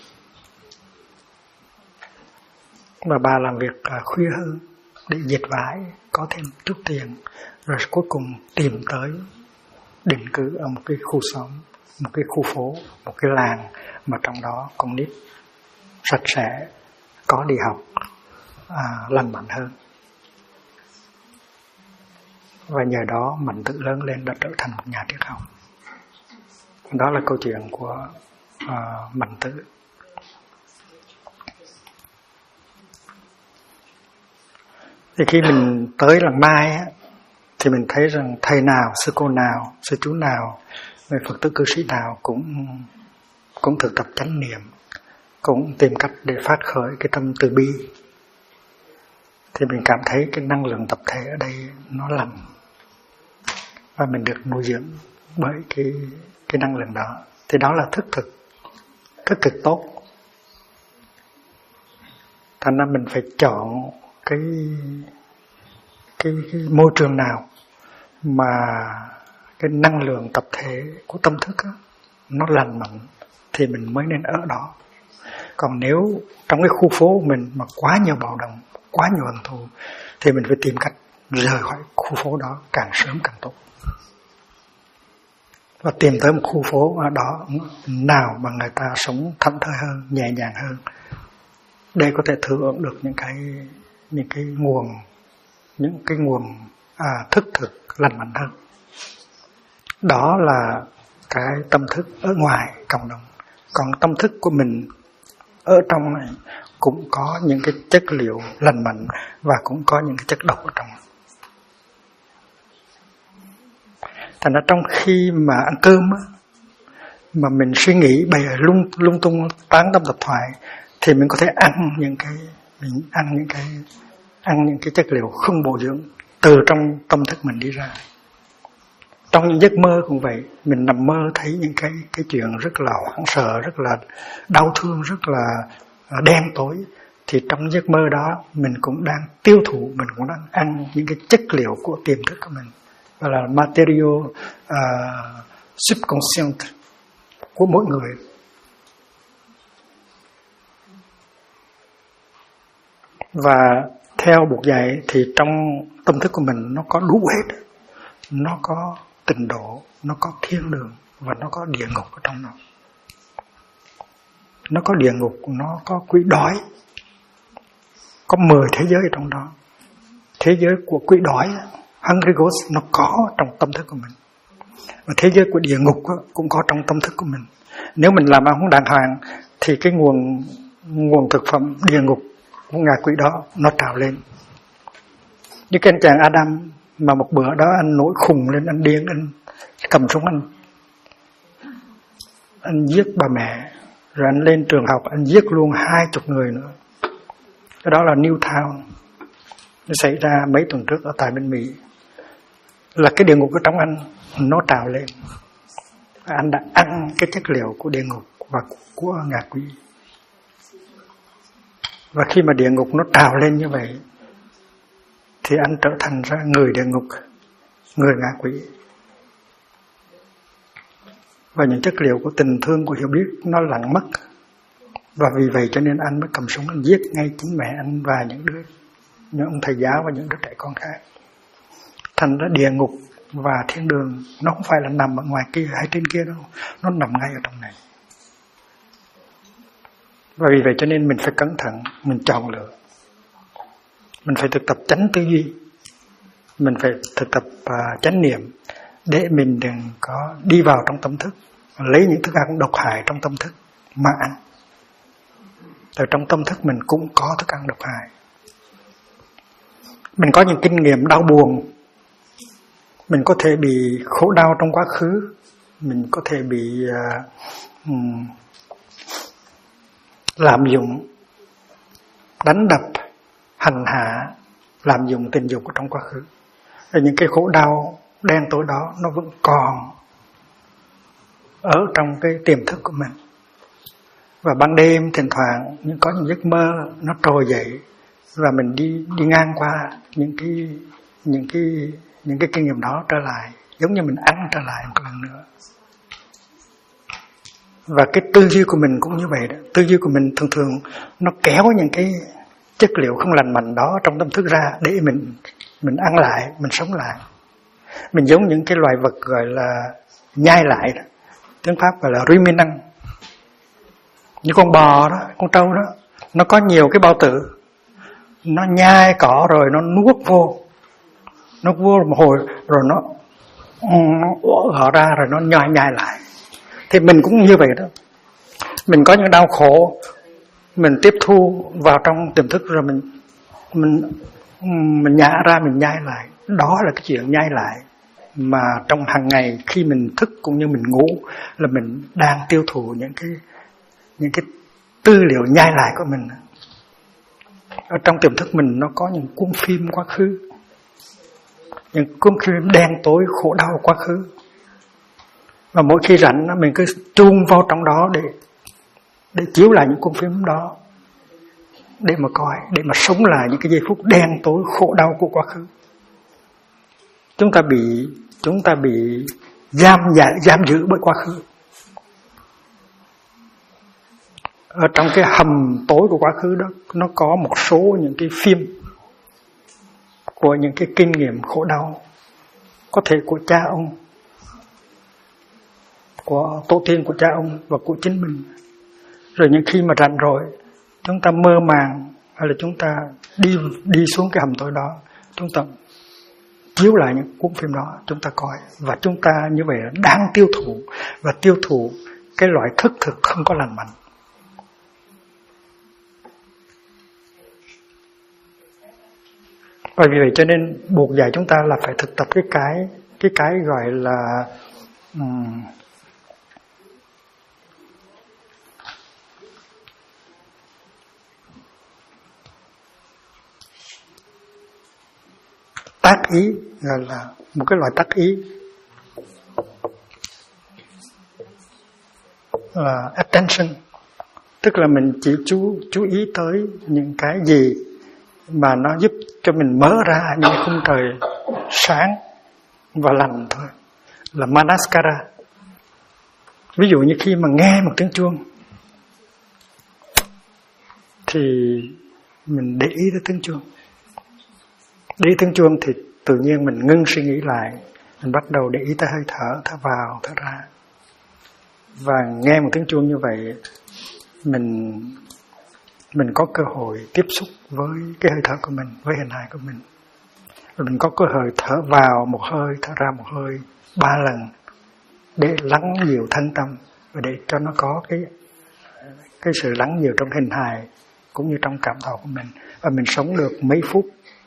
Và bà làm việc khuya hơn để dệt vải, có thêm chút tiền, rồi cuối cùng tìm tới định cư ở một cái khu xóm, một cái khu phố, một cái làng mà trong đó con nít sạch sẽ, có đi học, lành mạnh hơn. Và nhờ đó Mạnh Tử lớn lên đã trở thành một nhà triết học. Đó là câu chuyện của Mạnh Tử. Thì khi mình tới làng Mai á, thì mình thấy rằng thầy nào, sư cô nào, sư chú nào, người Phật tử cư sĩ nào cũng thực tập chánh niệm, cũng tìm cách để phát khởi cái tâm từ bi. thì mình cảm thấy cái năng lượng tập thể ở đây nó lành, và mình được nuôi dưỡng bởi cái năng lượng đó. Thì đó là thức thực, thức cực tốt. Thành ra mình phải chọn cái môi trường nào mà cái năng lượng tập thể của tâm thức đó, nó lành mạnh thì mình mới nên ở đó. Còn nếu trong cái khu phố của mình mà quá nhiều bạo động, quá nhiều hận thù, thì mình phải tìm cách rời khỏi khu phố đó càng sớm càng tốt, và tìm tới một khu phố ở đó nào mà người ta sống thảnh thơi hơn, nhẹ nhàng hơn, để có thể thừa hưởng được những cái nguồn thức thực lành mạnh hơn. Đó là cái tâm thức ở ngoài cộng đồng. Còn tâm thức của mình ở trong này cũng có những cái chất liệu lành mạnh và cũng có những cái chất độc ở trong. Thành ra trong khi mà ăn cơm á, mà mình suy nghĩ bày lung tung tán tâm tập thoại, thì mình có thể ăn những cái chất liệu không bổ dưỡng từ trong tâm thức mình đi ra. Trong những giấc mơ cũng vậy, mình nằm mơ thấy những cái chuyện rất là hoảng sợ, rất là đau thương, rất là đen tối, thì trong giấc mơ đó mình cũng đang tiêu thụ, mình cũng đang ăn những cái chất liệu của tiềm thức của mình, gọi là material subconscient của mỗi người. Và theo buộc dạy thì trong tâm thức của mình nó có đủ hết. Nó có tịnh độ, nó có thiên đường và nó có địa ngục ở trong nó. Nó có địa ngục, nó có quỷ đói. Có 10 thế giới ở trong đó. Thế giới của quỷ đói, Hungry Ghost, nó có trong tâm thức của mình. Và thế giới của địa ngục cũng có trong tâm thức của mình. Nếu mình làm ăn không đàng hoàng thì cái nguồn thực phẩm địa ngục của ngạ quỷ đó nó trào lên. Như cái anh chàng Adam mà một bữa đó anh nổi khùng lên, anh điên, anh cầm súng anh giết bà mẹ, rồi anh lên trường học anh giết luôn 20 người nữa. Cái đó là Newtown, nó xảy ra mấy tuần trước ở tại bên Mỹ. Là cái địa ngục ở trong anh nó trào lên, anh đã ăn cái chất liệu của địa ngục và của ngạ quỷ. Và khi mà địa ngục nó trào lên như vậy thì anh trở thành ra người địa ngục, người ngạ quỷ. Và những chất liệu của tình thương, của hiểu biết nó lặng mất. Và vì vậy cho nên anh mới cầm súng anh giết ngay chính mẹ anh và những ông thầy giáo và những đứa trẻ con khác. Thành ra địa ngục và thiên đường nó không phải là nằm ở ngoài kia hay trên kia đâu, nó nằm ngay ở trong này. Và vì vậy cho nên mình phải cẩn thận, mình chọn lựa. Mình phải thực tập chánh tư duy, mình phải thực tập chánh niệm, để mình đừng có đi vào trong tâm thức, lấy những thức ăn độc hại trong tâm thức mà ăn. Ở trong tâm thức mình cũng có thức ăn độc hại. Mình có những kinh nghiệm đau buồn, mình có thể bị khổ đau trong quá khứ, mình có thể bị lạm dụng, đánh đập, hành hạ, lạm dụng tình dục ở trong quá khứ. Và những cái khổ đau đen tối đó nó vẫn còn ở trong cái tiềm thức của mình. Và ban đêm thỉnh thoảng có những giấc mơ nó trồi dậy, và mình đi ngang qua những cái kinh nghiệm đó trở lại, giống như mình ăn trở lại một lần nữa. Và cái tư duy của mình cũng như vậy đó. Tư duy của mình thường nó kéo những cái chất liệu không lành mạnh đó trong tâm thức ra để mình ăn lại, mình sống lại. Mình giống những cái loài vật gọi là nhai lại đó. Tiếng Pháp gọi là ruminant. Như con bò đó, con trâu đó, nó có nhiều cái bao tử, nó nhai cỏ rồi nó nuốt vô một hồi rồi nó gỡ ra rồi nó nhai lại. Thì mình cũng như vậy đó. Mình có những đau khổ, mình tiếp thu vào trong tiềm thức rồi mình nhả ra, mình nhai lại. Đó là cái chuyện nhai lại mà trong hàng ngày khi mình thức cũng như mình ngủ là mình đang tiêu thụ những cái tư liệu nhai lại của mình. Ở trong tiềm thức mình nó có những cuốn phim quá khứ, những cuốn phim đen tối khổ đau quá khứ. Và mỗi khi rảnh mình cứ chôn vào trong đó để chiếu lại những cuốn phim đó, để mà coi, để mà sống lại những cái giây phút đen tối khổ đau của quá khứ. Chúng ta bị giam giữ bởi quá khứ. Ở trong cái hầm tối của quá khứ đó, nó có một số những cái phim của những cái kinh nghiệm khổ đau, có thể của cha ông, của tổ tiên của cha ông và của chính mình. Rồi những khi mà rảnh rồi, chúng ta mơ màng hay là chúng ta đi xuống cái hầm tối đó, chúng ta chiếu lại những cuốn phim đó, chúng ta coi. Và chúng ta như vậy là đang tiêu thụ, và tiêu thụ cái loại thức thực không có lành mạnh. Bởi vì vậy cho nên buộc dạy chúng ta là phải thực tập cái gọi là tác ý, gọi là một cái loại tác ý là attention, tức là mình chỉ chú ý tới những cái gì mà nó giúp cho mình mở ra những khung trời sáng và lành thôi, là manaskara. Ví dụ như khi mà nghe một tiếng chuông thì mình để ý tới tiếng chuông. Để ý tiếng chuông thì tự nhiên mình ngưng suy nghĩ lại, mình bắt đầu để ý tới hơi thở, thở vào, thở ra. Và nghe một tiếng chuông như vậy, mình có cơ hội tiếp xúc với cái hơi thở của mình, với hình hài của mình. Và mình có cơ hội thở vào một hơi, thở ra một hơi 3 lần để lắng dịu thân tâm và để cho nó có cái sự lắng dịu trong hình hài cũng như trong cảm thọ của mình. Và mình sống được mấy phút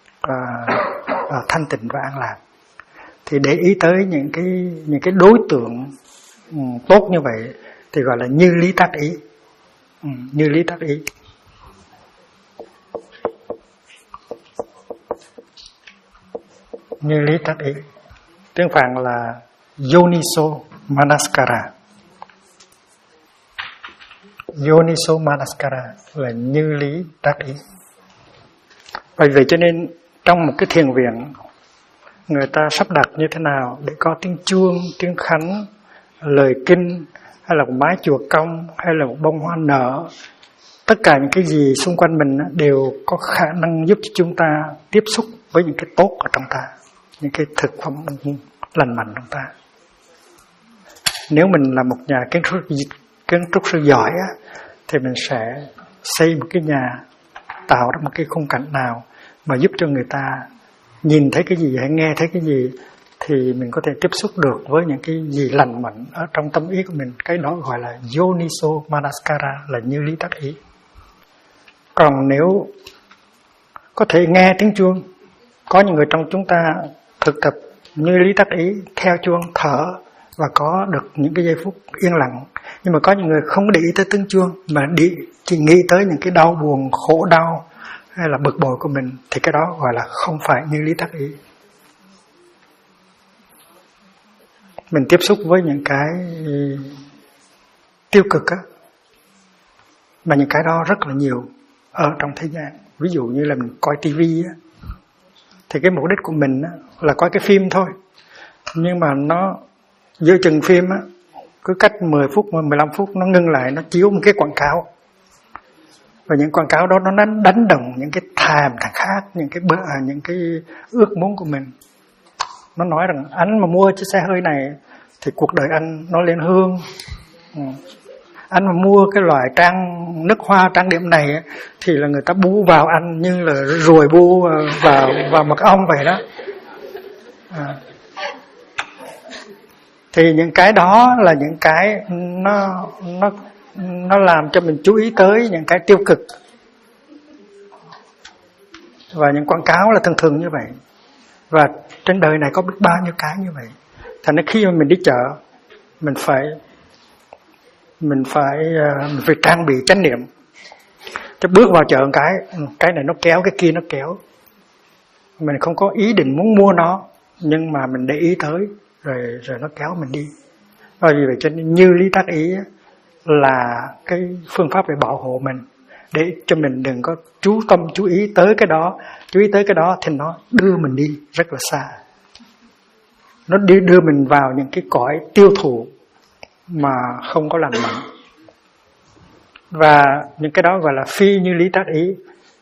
thanh tịnh và an lạc. Thì để ý tới những cái đối tượng tốt như vậy thì gọi là như lý tác ý. Như lý tác ý. Như lý tác ý. Tiếng Phạn là Yoniso Manaskara. Yoniso Manaskara là như lý tác ý. Bởi vậy cho nên trong một cái thiền viện, người ta sắp đặt như thế nào để có tiếng chuông, tiếng khánh, lời kinh, hay là một mái chùa cong, hay là một bông hoa nở. Tất cả những cái gì xung quanh mình đều có khả năng giúp cho chúng ta tiếp xúc với những cái tốt ở trong ta, những cái thực phẩm lành mạnh trong ta. Nếu mình là một nhà kiến trúc sư giỏi thì mình sẽ xây một cái nhà, tạo ra một cái khung cảnh nào mà giúp cho người ta nhìn thấy cái gì hay nghe thấy cái gì thì mình có thể tiếp xúc được với những cái gì lành mạnh ở trong tâm ý của mình. Cái đó gọi là Yoniso Manaskara, là như lý tác ý. Còn nếu có thể nghe tiếng chuông, có những người trong chúng ta thực tập như lý tác ý, theo chuông thở và có được những cái giây phút yên lặng. Nhưng mà có những người không để ý tới tiếng chuông mà chỉ nghĩ tới những cái đau buồn, khổ đau hay là bực bội của mình, thì cái đó gọi là không phải như lý tác ý. Mình tiếp xúc với những cái tiêu cực mà những cái đó rất là nhiều ở trong thế gian. Ví dụ như là mình coi tivi thì cái mục đích của mình là coi cái phim thôi, nhưng mà nó giữa chừng phim cứ cách 10 phút, 15 phút nó ngưng lại, nó chiếu một cái quảng cáo. Và những quảng cáo đó nó đánh đồng những cái thèm khát, những cái ước muốn của mình. Nó nói rằng anh mà mua chiếc xe hơi này thì cuộc đời anh nó lên hương. Anh mà mua cái loại nước hoa trang điểm này thì là người ta bu vào anh như là ruồi bu vào mật ong vậy đó. Thì những cái đó là những cái nó làm cho mình chú ý tới những cái tiêu cực. Và những quảng cáo là thường như vậy. Và trên đời này có biết bao nhiêu cái như vậy. Thành ra khi mà mình đi chợ, mình phải trang bị chánh niệm. Chứ bước vào chợ cái này nó kéo, cái kia nó kéo. Mình không có ý định muốn mua nó, nhưng mà mình để ý tới, rồi nó kéo mình đi. Và vì vậy cho nên như lý tác ý là cái phương pháp để bảo hộ mình, để cho mình đừng có chú tâm chú ý tới cái đó thì nó đưa mình đi rất là xa. Nó đưa mình vào những cái cõi tiêu thụ mà không có lành mạnh. Và những cái đó gọi là phi như lý tác ý.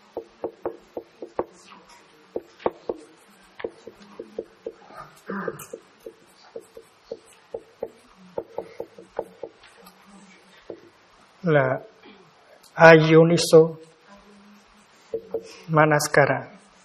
Là ayoniso manaskara.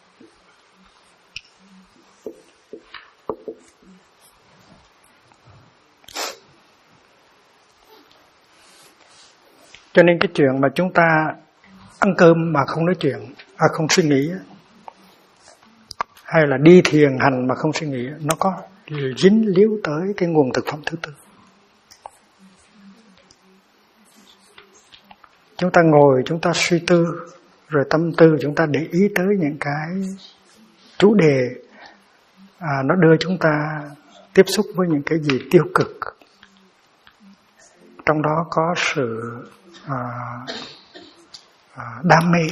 Cho nên cái chuyện mà chúng ta ăn cơm mà không nói chuyện, không suy nghĩ, hay là đi thiền hành mà không suy nghĩ, nó có dính líu tới cái nguồn thực phẩm thứ tư. Chúng ta ngồi, chúng ta suy tư, rồi tâm tư chúng ta để ý tới những cái chủ đề nó đưa chúng ta tiếp xúc với những cái gì tiêu cực. Trong đó có sự đam mê,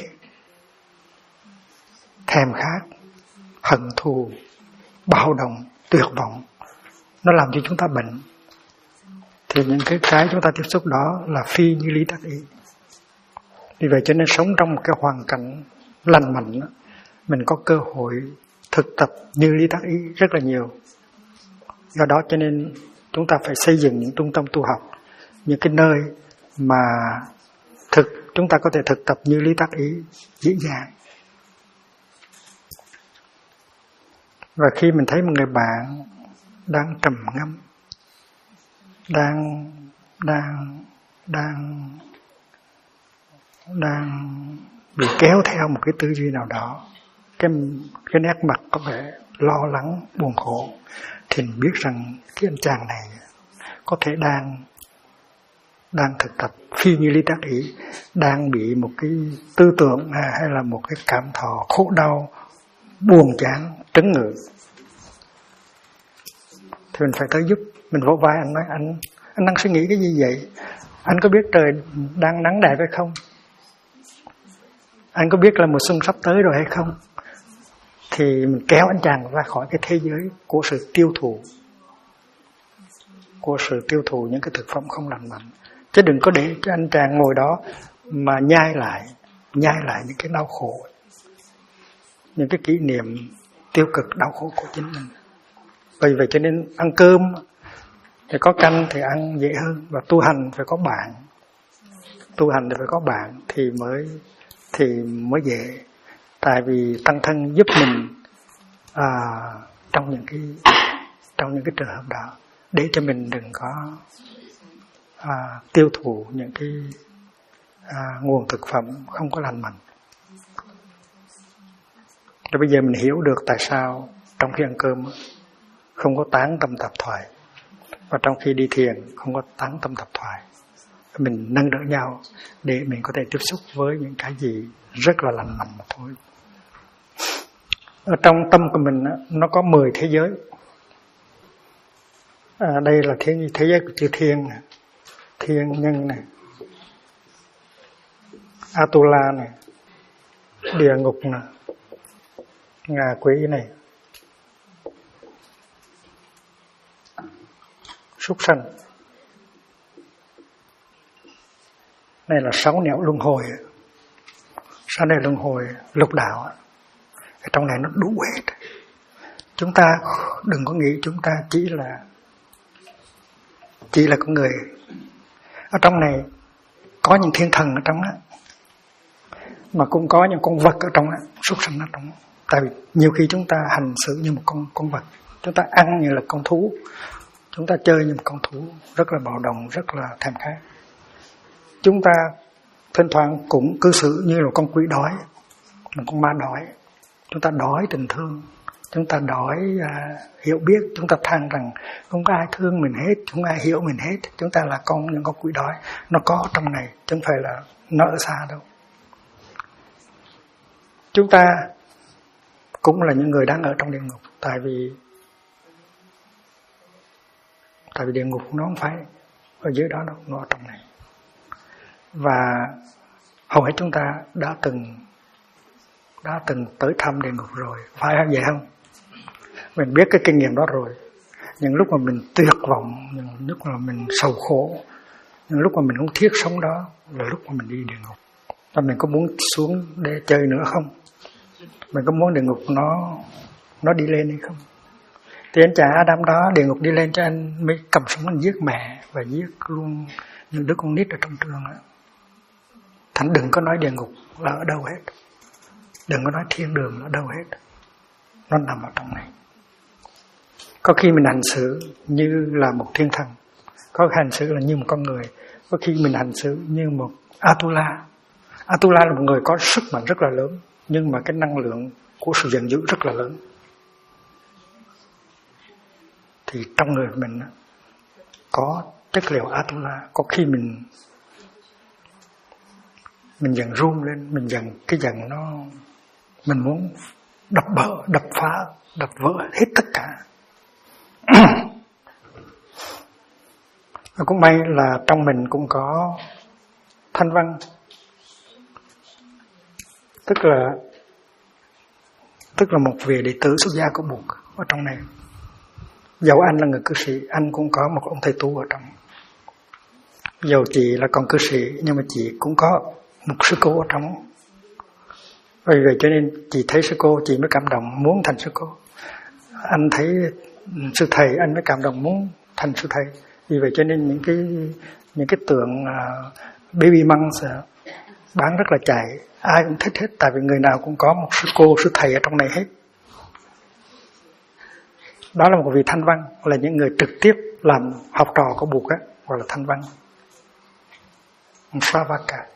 thèm khát, hận thù, bạo động, tuyệt vọng. Nó làm cho chúng ta bệnh. Thì những cái chúng ta tiếp xúc đó là phi như lý tác ý. Vì vậy cho nên sống trong một cái hoàn cảnh lành mạnh, mình có cơ hội thực tập như lý tác ý rất là nhiều. Do đó cho nên chúng ta phải xây dựng những trung tâm tu học, những cái nơi mà chúng ta có thể thực tập như lý tác ý dễ dàng. Và khi mình thấy một người bạn đang trầm ngâm, đang bị kéo theo một cái tư duy nào đó, cái nét mặt có vẻ lo lắng, buồn khổ, thì mình biết rằng cái anh chàng này có thể đang thực tập phi như lý tác ý, đang bị một cái tư tưởng hay là một cái cảm thọ khổ đau, buồn chán, trấn ngự. Thì mình phải tới giúp. Mình vỗ vai anh nói, anh đang suy nghĩ cái gì vậy? Anh có biết trời đang nắng đẹp hay không? Anh có biết là mùa xuân sắp tới rồi hay không? Thì mình kéo anh chàng ra khỏi cái thế giới của sự tiêu thụ, những cái thực phẩm không lành mạnh. Chứ đừng có để cho anh chàng ngồi đó mà nhai lại những cái đau khổ, những cái kỷ niệm tiêu cực đau khổ của chính mình. Vì vậy cho nên ăn cơm thì có canh thì ăn dễ hơn, và tu hành phải có bạn. Thì mới dễ. Tại vì tăng thân giúp mình trong những cái trường hợp đó, để cho mình đừng có tiêu thụ những cái nguồn thực phẩm không có lành mạnh. Rồi bây giờ mình hiểu được tại sao trong khi ăn cơm không có tán tâm tạp thoại, và trong khi đi thiền không có tán tâm tạp thoại. Mình nâng đỡ nhau để mình có thể tiếp xúc với những cái gì rất là lành mạnh mà thôi. Ở trong tâm của mình nó có 10 thế giới. Đây là thế giới của chư thiên này, thiên nhân này, Atula này, địa ngục này, ngạ quỷ này, súc sanh. Đây là 6 nẻo luân hồi. 6 nẻo luân hồi lục đạo. Ở trong này nó đủ hết. Chúng ta đừng có nghĩ chúng ta chỉ là con người. Ở trong này có những thiên thần ở trong đó, mà cũng có những con vật ở trong đó, súc sanh ở trong đó. Tại vì nhiều khi chúng ta hành xử như một con vật, chúng ta ăn như là con thú, chúng ta chơi như một con thú, rất là bạo động, rất là thèm khát. Chúng ta thỉnh thoảng cũng cư xử như là con quỷ đói, một con ma đói. Chúng ta đói tình thương, chúng ta đói hiểu biết, chúng ta than rằng không có ai thương mình hết, không ai hiểu mình hết. Chúng ta là những con quỷ đói, nó có trong này, chứ không phải là nó ở xa đâu. chúng ta cũng là những người đang ở trong địa ngục, tại vì địa ngục nó không phải ở dưới đó đâu, nó ở trong này. Và hầu hết chúng ta đã từng tới thăm địa ngục rồi, phải vậy không? Mình biết cái kinh nghiệm đó rồi. Những lúc mà mình tuyệt vọng, những lúc mà mình sầu khổ, những lúc mà mình không thiết sống đó là lúc mà mình đi địa ngục. Và mình có muốn xuống để chơi nữa không? Mình có muốn địa ngục nó đi lên hay không? Thì anh cha Adam đó, địa ngục đi lên cho anh mới cầm súng anh giết mẹ và giết luôn những đứa con nít ở trong trường đó. Thành đừng có nói địa ngục là ở đâu hết, đừng có nói thiên đường ở đâu hết, nó nằm ở trong này. Có khi mình hành xử như là một thiên thần, có hành xử là như một con người, có khi mình hành xử như một Atula. Atula là một người có sức mạnh rất là lớn, nhưng mà cái năng lượng của sự giận dữ rất là lớn. Thì trong người mình có chất liệu Atula. Có khi mình giận run lên, mình giận cái giận nó, mình muốn đập phá, đập vỡ hết tất cả. Và cũng may là trong mình cũng có thanh văn, tức là một vị đệ tử xuất gia của Bụt ở trong này. Dẫu anh là người cư sĩ, anh cũng có một ông thầy tu ở trong. Dẫu chị là con cư sĩ, nhưng mà chị cũng có một sư cô ở trong. Vì vậy cho nên chị thấy sư cô, chị mới cảm động muốn thành sư cô. Anh thấy sư thầy, anh mới cảm động muốn thành sư thầy. Vì vậy cho nên những cái tượng baby monks bán rất là chạy, ai cũng thích hết, tại vì người nào cũng có một sư cô, sư thầy ở trong này hết. Đó là một vị thanh văn, là những người trực tiếp làm học trò của Bụt á, gọi là thanh văn, Sravaka.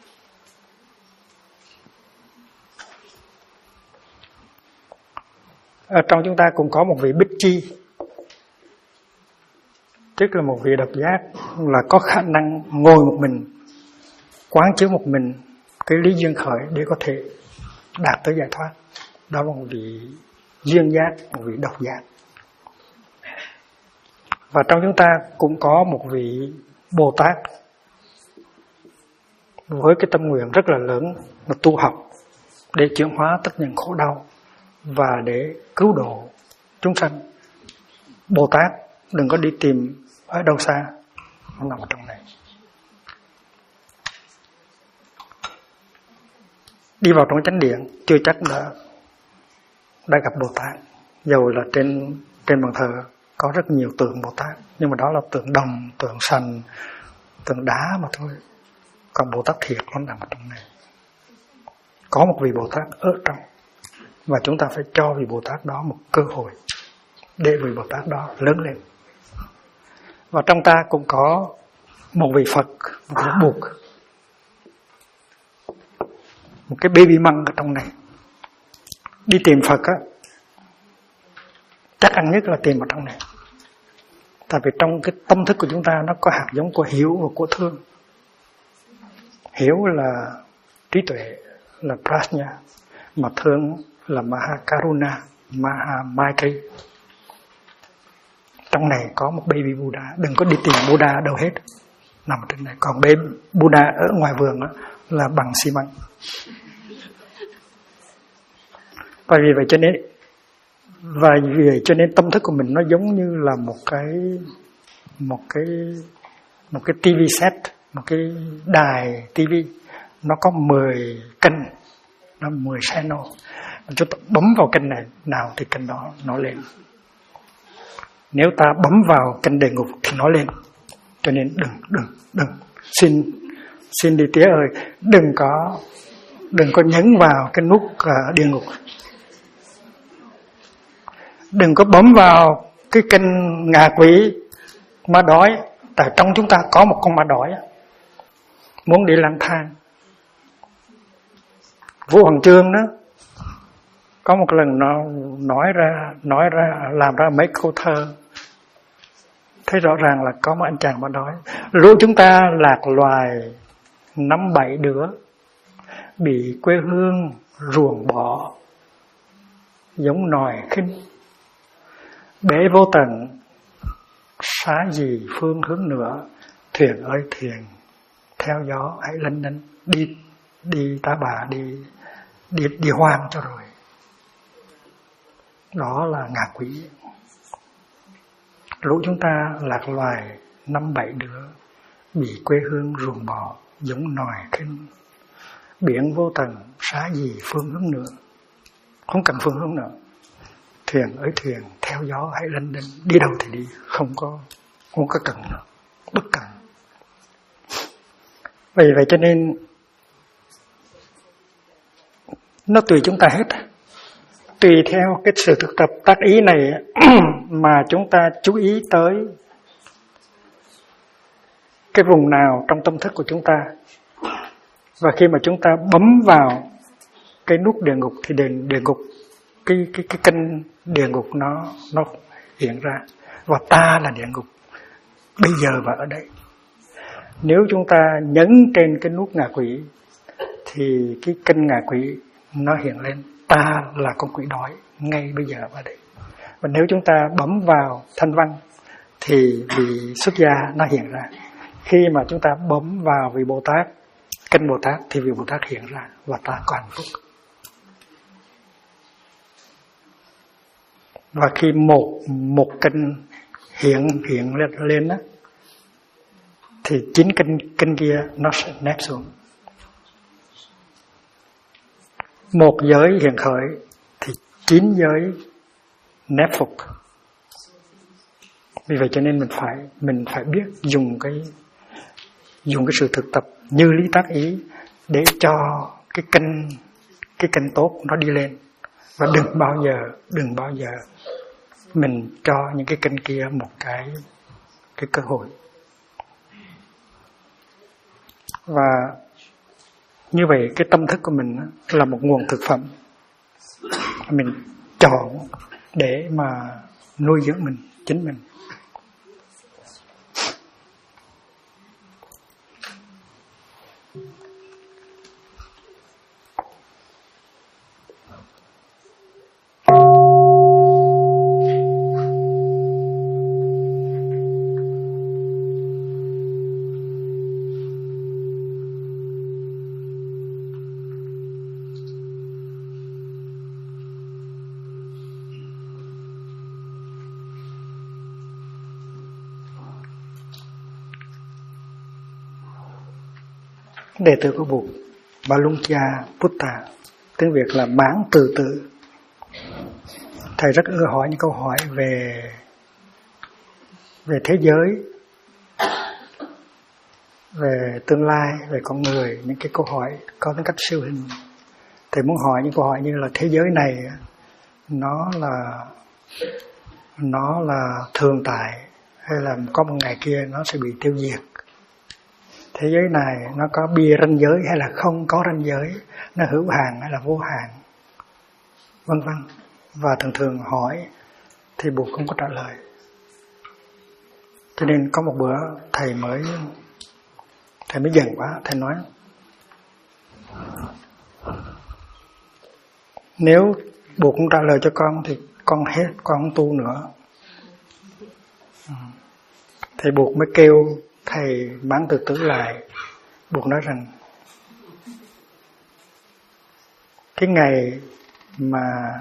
Ở trong chúng ta cũng có một vị Bích Chi, tức là một vị độc giác, là có khả năng ngồi một mình, quán chiếu một mình cái lý duyên khởi để có thể đạt tới giải thoát. Đó là một vị duyên giác, một vị độc giác. Và trong chúng ta cũng có một vị Bồ Tát với cái tâm nguyện rất là lớn là tu học để chuyển hóa tất những khổ đau và để cứu độ chúng sanh. Bồ Tát đừng có đi tìm ở đâu xa, nó nằm ở trong này. Đi vào trong chánh điện chưa chắc đã gặp Bồ Tát. Dầu là trên bàn thờ có rất nhiều tượng Bồ Tát, nhưng mà đó là tượng đồng, tượng sành, tượng đá mà thôi. Còn Bồ Tát thiệt nó nằm ở trong này. Có một vị Bồ Tát ở trong, và chúng ta phải cho vị Bồ Tát đó một cơ hội để vị Bồ Tát đó lớn lên. Và trong ta cũng có một vị Phật, một vị Bụt, một cái baby monk ở trong này. Đi tìm Phật á, chắc ăn nhất là tìm ở trong này. Tại vì trong cái tâm thức của chúng ta nó có hạt giống của hiểu và của thương. Hiểu là trí tuệ, là prajna, mà thương là mahakaruna, mahamaittri. Trong này có một baby Buddha, đừng có đi tìm Buddha ở đâu hết, nằm trên này. Còn baby Buddha ở ngoài vườn đó là bằng xi măng. Và vì vậy cho nên tâm thức của mình nó giống như là một cái TV set, một cái đài TV, nó có 10 kênh, nó 10 channel. Chúng ta bấm vào kênh này nào thì kênh đó nó lên. Nếu ta bấm vào kênh địa ngục thì nó lên. Cho nên đừng xin đi tía ơi, đừng có nhấn vào cái nút địa ngục. Đừng có bấm vào cái kênh ngạ quỷ ma đói, tại trong chúng ta có một con ma đói muốn đi lang thang. Vũ Hoàng Chương đó có một lần nó nói ra làm ra mấy câu thơ, thấy rõ ràng là có một anh chàng ma đói. Lũ chúng ta lạc loài 5-7 đứa, bị quê hương ruồng bỏ giống nòi khinh. Bể vô tận xá gì phương hướng nữa, thuyền ơi thuyền theo gió hãy lênh đênh. Đi ta bà, đi hoang cho rồi. Đó là ngạ quỷ. Lũ chúng ta lạc loài 5-7 đứa bị quê hương ruồng bỏ giống nòi khinh. Biển vô tận xá gì phương hướng nữa, không cần phương hướng nữa. Thuyền ơi thuyền theo gió hãy lênh đênh. Đi đâu thì đi, không có cần nữa, bất cần. Vậy cho nên nó tùy chúng ta hết. Tùy theo cái sự thực tập tác ý này mà chúng ta chú ý tới cái vùng nào trong tâm thức của chúng ta. Và khi mà chúng ta bấm vào cái nút địa ngục thì địa ngục, cái kênh địa ngục nó hiện ra. Và ta là địa ngục bây giờ và ở đây. Nếu chúng ta nhấn trên cái nút ngạ quỷ thì cái kênh ngạ quỷ nó hiện lên. Ta là con quỷ đói ngay bây giờ và đây. Và nếu chúng ta bấm vào thanh văn thì vị xuất gia nó hiện ra. Khi mà chúng ta bấm vào vị Bồ Tát, kênh Bồ Tát thì vị Bồ Tát hiện ra và ta có hạnh phúc. Và khi một kênh hiện lên đó, thì 9 kênh kia nó sẽ nép xuống. Một giới hiện khởi thì 9 giới nép phục. Vì vậy cho nên mình phải biết dùng cái sự thực tập như lý tác ý để cho cái kênh tốt nó đi lên. Và đừng bao giờ mình cho những cái kênh kia một cái cơ hội. Và như vậy cái tâm thức của mình là một nguồn thực phẩm mình chọn để mà nuôi dưỡng chính mình. Đệ tử của Bụt Balungcha Putta, tiếng Việt là Mãn Từ Tử. Thầy rất ưa hỏi những câu hỏi về thế giới, về tương lai, về con người, những cái câu hỏi có tính cách siêu hình. Thầy muốn hỏi những câu hỏi như là thế giới này nó là thường tại hay là có một ngày kia nó sẽ bị tiêu diệt. Thế giới này nó có bia ranh giới hay là không có ranh giới, nó hữu hạn hay là vô hạn, vân vân. Và thường hỏi thì Bụt không có trả lời. Cho nên có một bữa thầy mới giận quá, thầy nói nếu Bụt không trả lời cho con thì con hết, con không tu nữa. Thầy Bụt mới kêu thầy Mãn Từ Tử lại. Bụt nói rằng cái ngày mà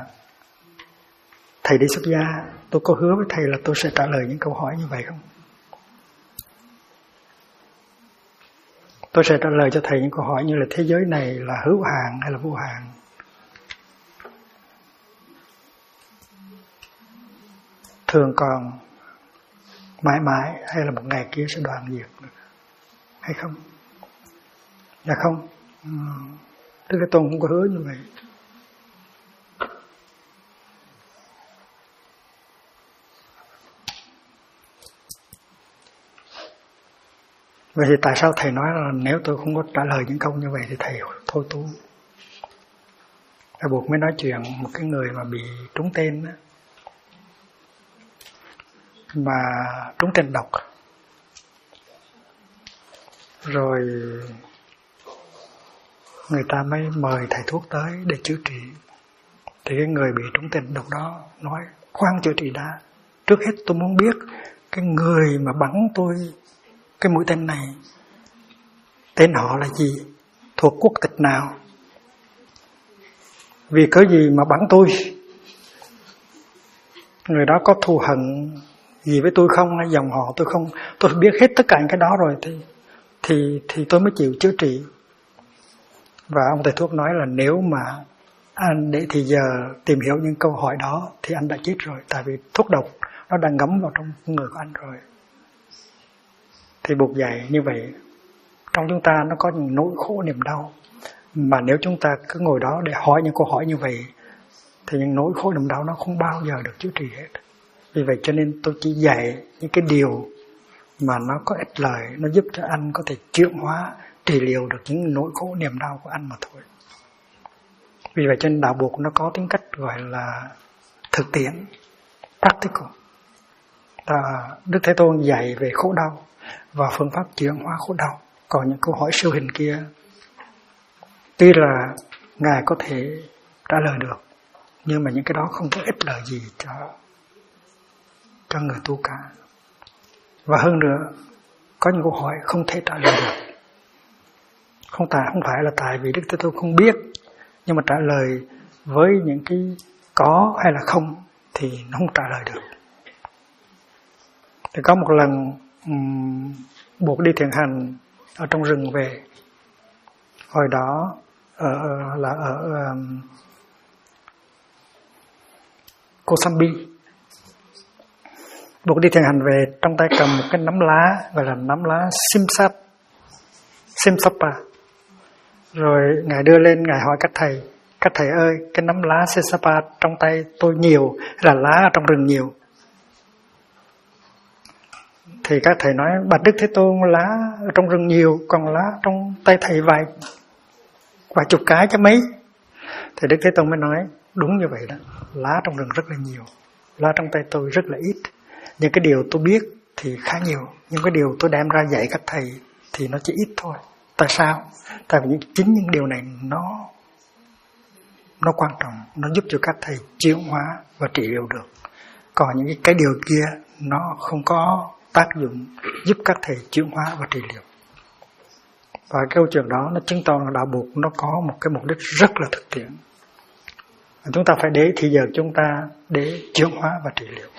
thầy đi xuất gia, tôi có hứa với thầy là tôi sẽ trả lời những câu hỏi như vậy không? Tôi sẽ trả lời cho thầy những câu hỏi như là thế giới này là hữu hạn hay là vô hạn, thường còn mãi mãi hay là một ngày kia sẽ đoạn diệt được, hay không? Dạ không. Tức là tôi không có hứa như vậy. Vậy thì tại sao thầy nói là nếu tôi không có trả lời những câu như vậy thì thầy thôi tu? Thầy Bụt mới nói chuyện một cái người mà bị trúng tên đó, mà trúng tên độc, rồi người ta mới mời thầy thuốc tới để chữa trị. Thì cái người bị trúng tình độc đó nói: khoan chữa trị đã, trước hết tôi muốn biết cái người mà bắn tôi cái mũi tên này tên họ là gì, thuộc quốc tịch nào, vì cớ gì mà bắn tôi, người đó có thù hận gì với tôi không, hay dòng họ tôi không. Tôi biết hết tất cả những cái đó rồi thì tôi mới chịu chữa trị. Và ông thầy thuốc nói là nếu mà anh để thì giờ tìm hiểu những câu hỏi đó thì anh đã chết rồi, tại vì thuốc độc nó đang ngấm vào trong người của anh rồi. Thì buộc dạy như vậy, trong chúng ta nó có những nỗi khổ niềm đau, mà nếu chúng ta cứ ngồi đó để hỏi những câu hỏi như vậy thì những nỗi khổ niềm đau nó không bao giờ được chữa trị hết. Vì vậy cho nên tôi chỉ dạy những cái điều mà nó có ích lợi, nó giúp cho anh có thể chuyển hóa, trị liệu được những nỗi khổ niềm đau của anh mà thôi. Vì vậy cho nên đạo Phật nó có tính cách gọi là thực tiễn, practical. Đức Thế Tôn dạy về khổ đau và phương pháp chuyển hóa khổ đau. Còn những câu hỏi siêu hình kia, tuy là Ngài có thể trả lời được, nhưng mà những cái đó không có ích lợi gì cho người tu cả. Và hơn nữa, có những câu hỏi không thể trả lời được. Không phải là tại vì Đức Thế Tôn không biết, nhưng mà trả lời với những cái có hay là không thì nó không trả lời được. Thì có một lần buộc đi thiền hành ở trong rừng về. Hồi đó ở Kosambi. Buộc đi thiền hành về, trong tay cầm một cái nắm lá gọi là nắm lá Simsapa. Rồi Ngài đưa lên, Ngài hỏi các thầy ơi, cái nắm lá Simsapa trong tay tôi nhiều hay là lá ở trong rừng nhiều? Thì các thầy nói: bạch Đức Thế Tôn, lá ở trong rừng nhiều, còn lá trong tay thầy vài chục cái chứ mấy. Thì Đức Thế Tôn mới nói: đúng như vậy đó, lá trong rừng rất là nhiều, lá trong tay tôi rất là ít. Những cái điều tôi biết thì khá nhiều, nhưng cái điều tôi đem ra dạy các thầy thì nó chỉ ít thôi. Tại sao? Tại vì chính những điều này nó quan trọng, nó giúp cho các thầy chuyển hóa và trị liệu được. Còn những cái điều kia nó không có tác dụng giúp các thầy chuyển hóa và trị liệu. Và cái câu chuyện đó nó chứng tỏ là đạo Phật nó có một cái mục đích rất là thực tiễn. Chúng ta phải để thì giờ chúng ta để chuyển hóa và trị liệu.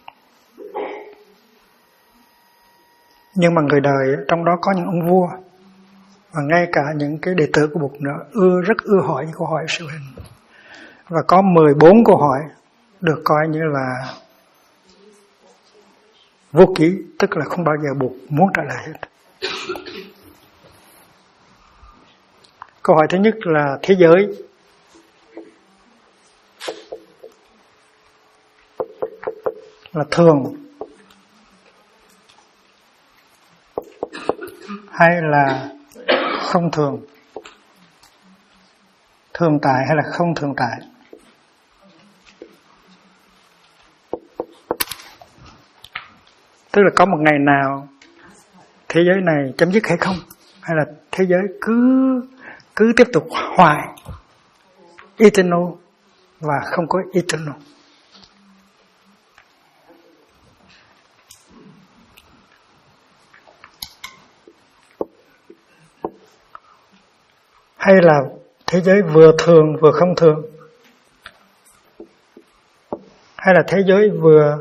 Nhưng mà người đời trong đó có những ông vua, và ngay cả những cái đệ tử của Bụt nữa rất ưa hỏi những câu hỏi siêu hình. Và có 14 câu hỏi được coi như là vô ký, tức là không bao giờ Bụt muốn trả lời hết. Câu hỏi thứ nhất là thế giới là thường hay là không thường? Thường tại hay là không thường tại? Tức là có một ngày nào thế giới này chấm dứt hay không? Hay là thế giới cứ tiếp tục hoài, eternal và không có eternal? Hay là thế giới vừa thường vừa không thường? Hay là thế giới vừa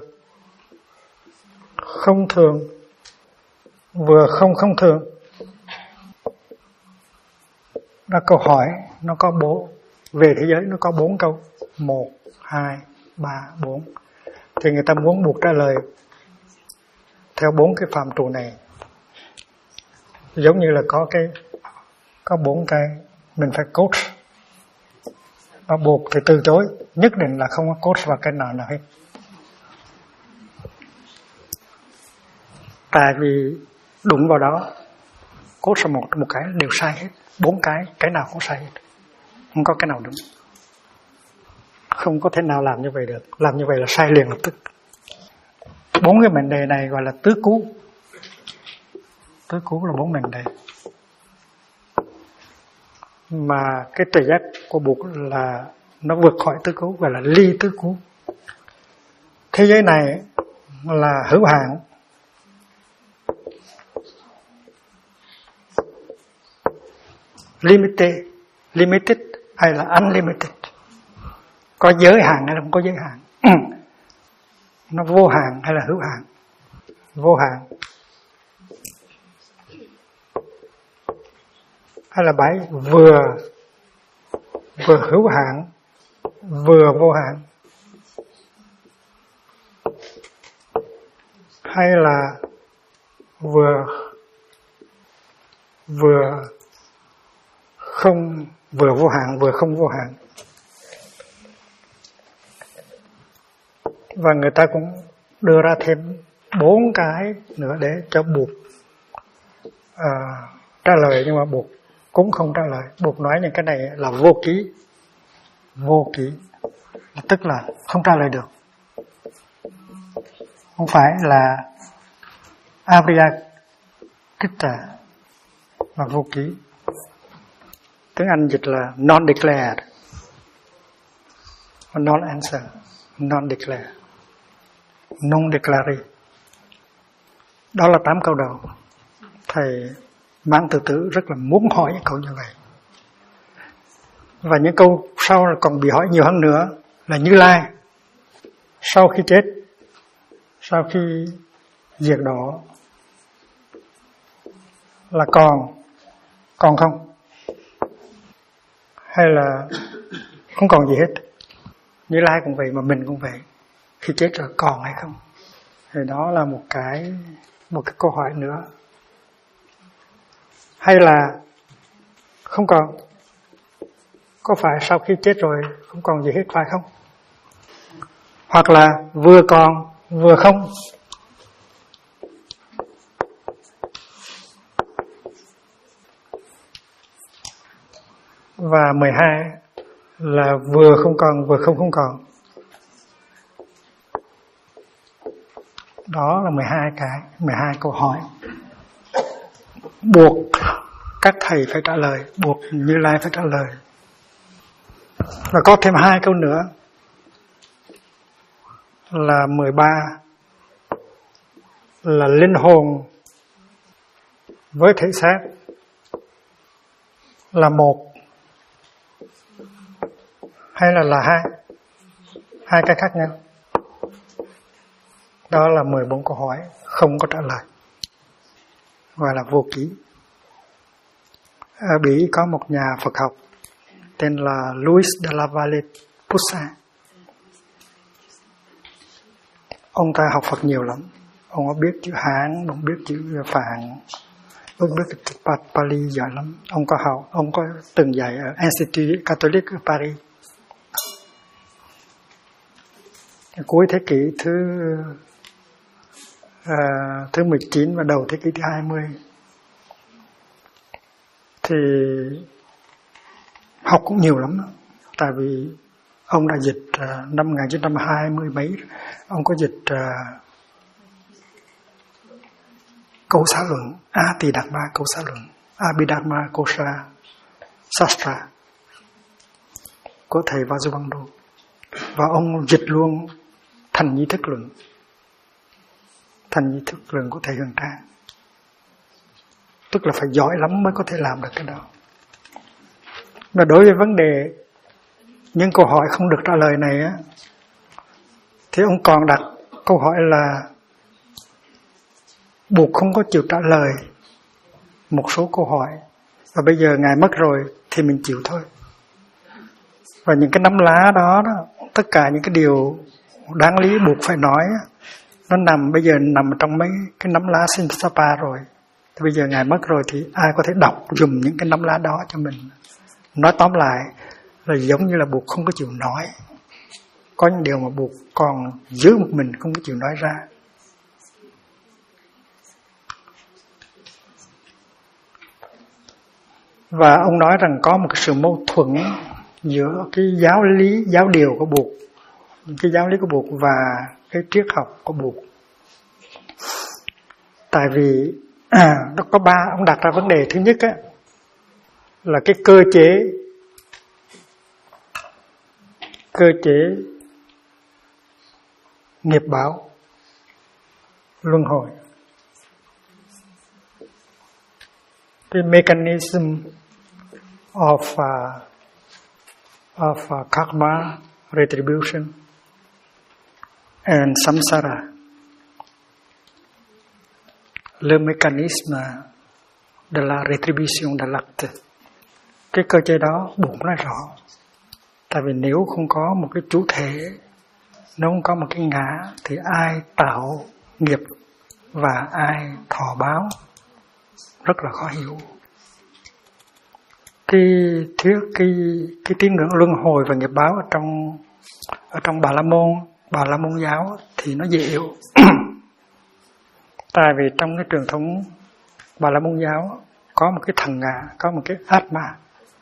không thường vừa không thường? Nó câu hỏi nó có về thế giới nó có 4 câu, 1, 2, 3, 4. Thì người ta muốn buộc trả lời theo 4 cái phạm trù này. Giống như là có 4 cái mình phải coach, và buộc thì từ chối, nhất định là không có coach vào cái nào hết. Tại vì đụng vào đó coach một cái đều sai hết, 4 cái nào cũng sai hết, không có cái nào đúng. Không có thể nào làm như vậy được, làm như vậy là sai liền lập tức. 4 cái mệnh đề này gọi là tứ cú. Tứ cú là 4 mệnh đề. mà cái tuệ giác của Bụt là nó vượt khỏi tứ cố, gọi là ly tứ cố. Thế giới này là hữu hạn, limited hay là unlimited, có giới hạn hay là không có giới hạn, nó vô hạn hay là hữu hạn. Vô hạn hay là bảy, vừa hữu hạn vừa vô hạn, hay là vừa không, vừa vô hạn vừa không vô hạn. Và người ta cũng đưa ra thêm 4 cái nữa để cho Bụt trả lời, nhưng mà Bụt cũng không trả lời. Bụt nói những cái này là vô ký, tức là không trả lời được, không phải là Avyakritta mà vô ký. Tiếng Anh dịch là non-declared, non-answer, non-declared, non-declared. Đó là 8 câu đầu. Thầy Mãn Từ Tử rất là muốn hỏi những câu như vậy. Và những câu sau là còn bị hỏi nhiều hơn nữa là Như Lai sau khi chết, sau khi diệt độ là còn không, hay là không còn gì hết. Như Lai cũng vậy mà mình cũng vậy, khi chết rồi còn hay không. Thì đó là một cái câu hỏi nữa. Hay là không còn, có phải sau khi chết rồi không còn gì hết phải không? Hoặc là vừa còn vừa không. Và 12 là vừa không còn vừa không còn. Đó là 12 câu hỏi buộc các thầy phải trả lời, buộc Như Lai phải trả lời. Và có thêm 2 câu nữa là 13 là linh hồn với thể xác là một hay là hai cái khác nhau. Đó là 14 câu hỏi không có trả lời, gọi là vô ký. Ở Bỉ có một nhà Phật học tên là Luis de la Valle Pusa. Ông ta học Phật nhiều lắm. Ông có biết chữ Hán, ông biết chữ Phạn, ông biết chữ Pali giỏi lắm. Ông có học, ông có từng dạy ở Institut Catholique ở Paris. Cuối thế kỷ thứ 19 và đầu thế kỷ thứ 20 thì học cũng nhiều lắm đó. Tại vì ông đã dịch năm 1920 mấy, ông có dịch câu xã luận Ati-dharma câu xã luận, Abhidharma Kosha Sastra của thầy Vajubandhu, và ông dịch luôn thành nhi thức luận của thầy Huyền Trang. Tức là phải giỏi lắm mới có thể làm được cái đó. Và đối với vấn đề những câu hỏi không được trả lời này á, thì ông còn đặt câu hỏi là Bụt không có chịu trả lời một số câu hỏi, và bây giờ Ngài mất rồi thì mình chịu thôi. Và những cái nắm lá đó, tất cả những cái điều đáng lý Bụt phải nói, nó bây giờ nằm trong mấy cái nắm lá Simsapa rồi. Thì bây giờ Ngài mất rồi thì ai có thể đọc dùm những cái nắm lá đó cho mình. Nói tóm lại là giống như là Bụt không có chịu nói. Có những điều mà Bụt còn giữ một mình, không có chịu nói ra. Và ông nói rằng có một cái sự mâu thuẫn giữa cái giáo điều của Bụt, cái giáo lý của Bụt và cái triết học của Bụt. Tại vì nó có 3, ông đặt ra vấn đề. Thứ nhất á, là cái cơ chế nghiệp báo luân hồi. The mechanism of karma, retribution, and samsara. Le mécanisme de la rétribution de l'acte. Cái cơ chế đó Bụt nói rõ. Tại vì nếu không có một cái chủ thể, nếu không có một cái ngã, thì ai tạo nghiệp và ai thọ báo rất là khó hiểu. Cái tín ngưỡng luân hồi và nghiệp báo ở trong Bà La Môn giáo thì nó dễ hiểu. Tại vì trong cái truyền thống Bà La Môn giáo có một cái thần ngã, có một cái Atma,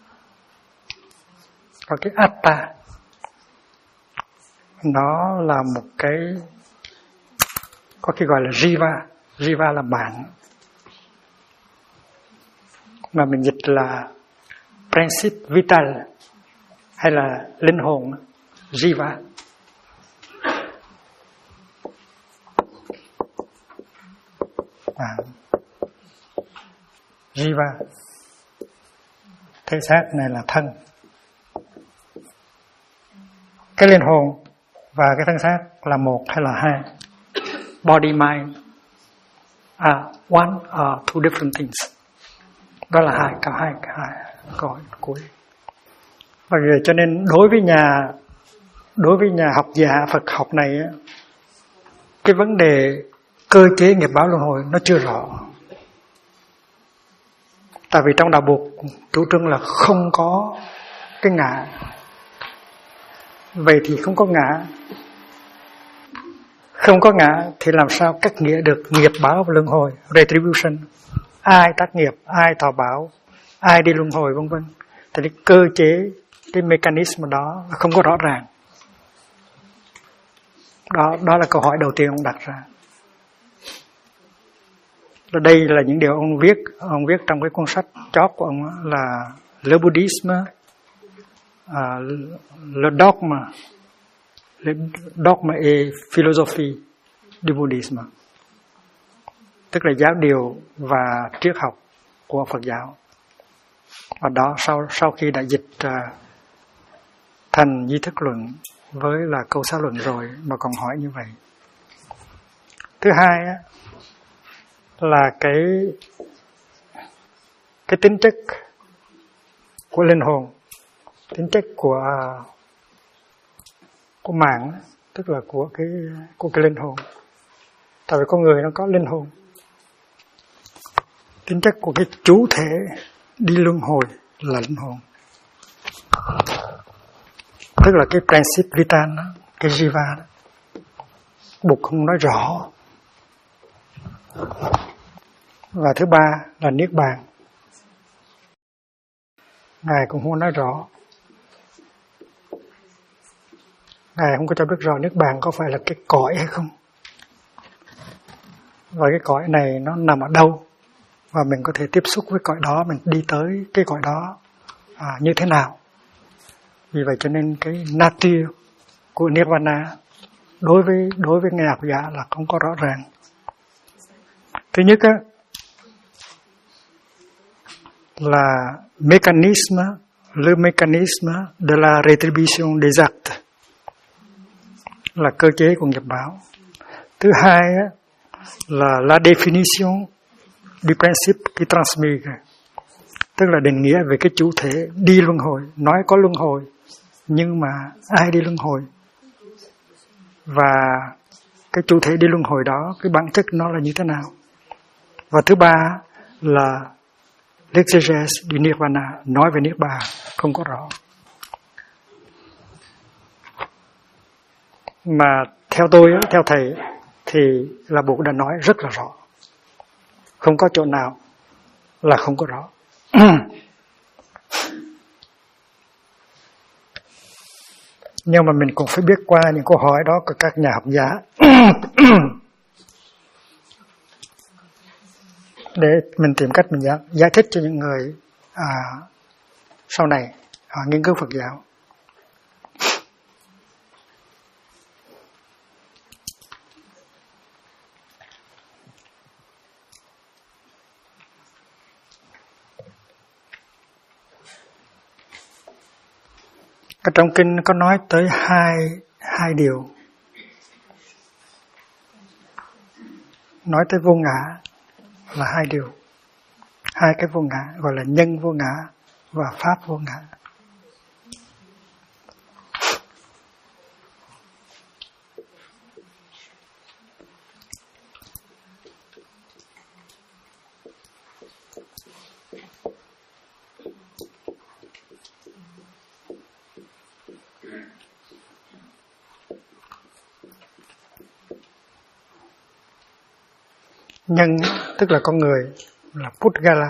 có cái Atta. Nó là một cái, có cái gọi là Jiva là mạng, mà mình dịch là principe vital hay là linh hồn, Jiva. Jiva, thể xác này là thân, cái linh hồn và cái thân xác là một hay là hai? Body mind one or two different things. Đó là cả hai câu hỏi cuối. Và vì cho nên đối với nhà học giả Phật học này, cái vấn đề cơ chế nghiệp báo luân hồi nó chưa rõ. Tại vì trong đạo Bụt chủ trương là không có cái ngã. Vậy thì không có ngã. Không có ngã thì làm sao cách nghĩa được nghiệp báo và luân hồi, retribution, ai tác nghiệp, ai thọ báo, ai đi luân hồi vân vân. Thì cái cơ chế, cái mechanism đó không có rõ ràng. Đó là câu hỏi đầu tiên ông đặt ra. Đây là những điều ông viết trong cái cuốn sách chót của ông là Le Bouddhisme, le dogme et philosophie du Bouddhisme, tức là giáo điều và triết học của Phật giáo. Và đó sau khi đã dịch thành Di Thức Luận với là câu xã luận rồi mà còn hỏi như vậy. Thứ hai là cái tính chất của linh hồn, tính chất của mạng, tức là của cái linh hồn. Tại vì con người nó có linh hồn. Tính chất của cái chủ thể đi luân hồi là linh hồn. Tức là cái principe vital đó, cái jiva đó. Bụt không nói rõ. Và thứ ba là niết bàn. Ngài cũng không nói rõ. Ngài không có cho biết rõ niết bàn có phải là cái cõi hay không. Và cái cõi này nó nằm ở đâu. Và mình có thể tiếp xúc với cõi đó, mình đi tới cái cõi đó như thế nào. Vì vậy cho nên cái nature của Nirvana đối với Ngài học giả là không có rõ ràng. Thứ nhất là le mécanisme de la rétribution des actes, là cơ chế của nghiệp báo. Thứ hai là la définition du principe qui transmute, tức là định nghĩa về cái chủ thể đi luân hồi. Nói có luân hồi, nhưng mà ai đi luân hồi? Và cái chủ thể đi luân hồi đó, cái bản chất nó là như thế nào? Và thứ ba là l'exégèse du Nirvana, nói về Niết Bàn không có rõ. Mà theo tôi, theo thầy, thì là Bụt đã nói rất là rõ. Không có chỗ nào là không có rõ. Nhưng mà mình cũng phải biết qua những câu hỏi đó của các nhà học giả để mình tìm cách mình giải thích cho những người sau này họ nghiên cứu Phật giáo. Ở trong kinh có nói tới hai điều. Nói tới vô ngã là hai điều. Hai cái vô ngã gọi là nhân vô ngã và pháp vô ngã. Nhân tức là con người, là Pudgala.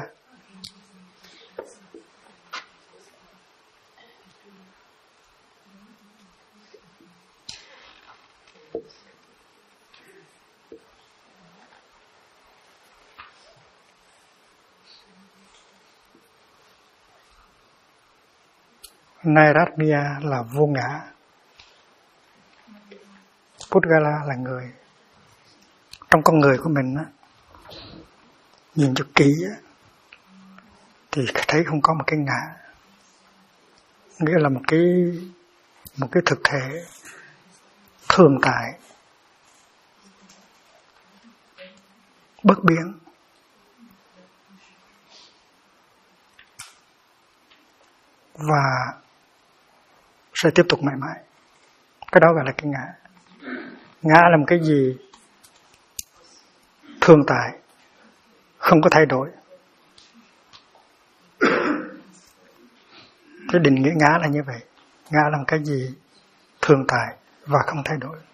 Nairatmya là vô ngã. Pudgala là người. Trong con người của mình á, nhìn cho kỹ thì thấy không có một cái ngã, nghĩa là một cái thực thể thường tại, bất biến, và sẽ tiếp tục mãi mãi. Cái đó gọi là cái ngã. Ngã là một cái gì thường tại, không có thay đổi. Cái định nghĩa ngã là như vậy. Ngã là một cái gì thường tại và không thay đổi.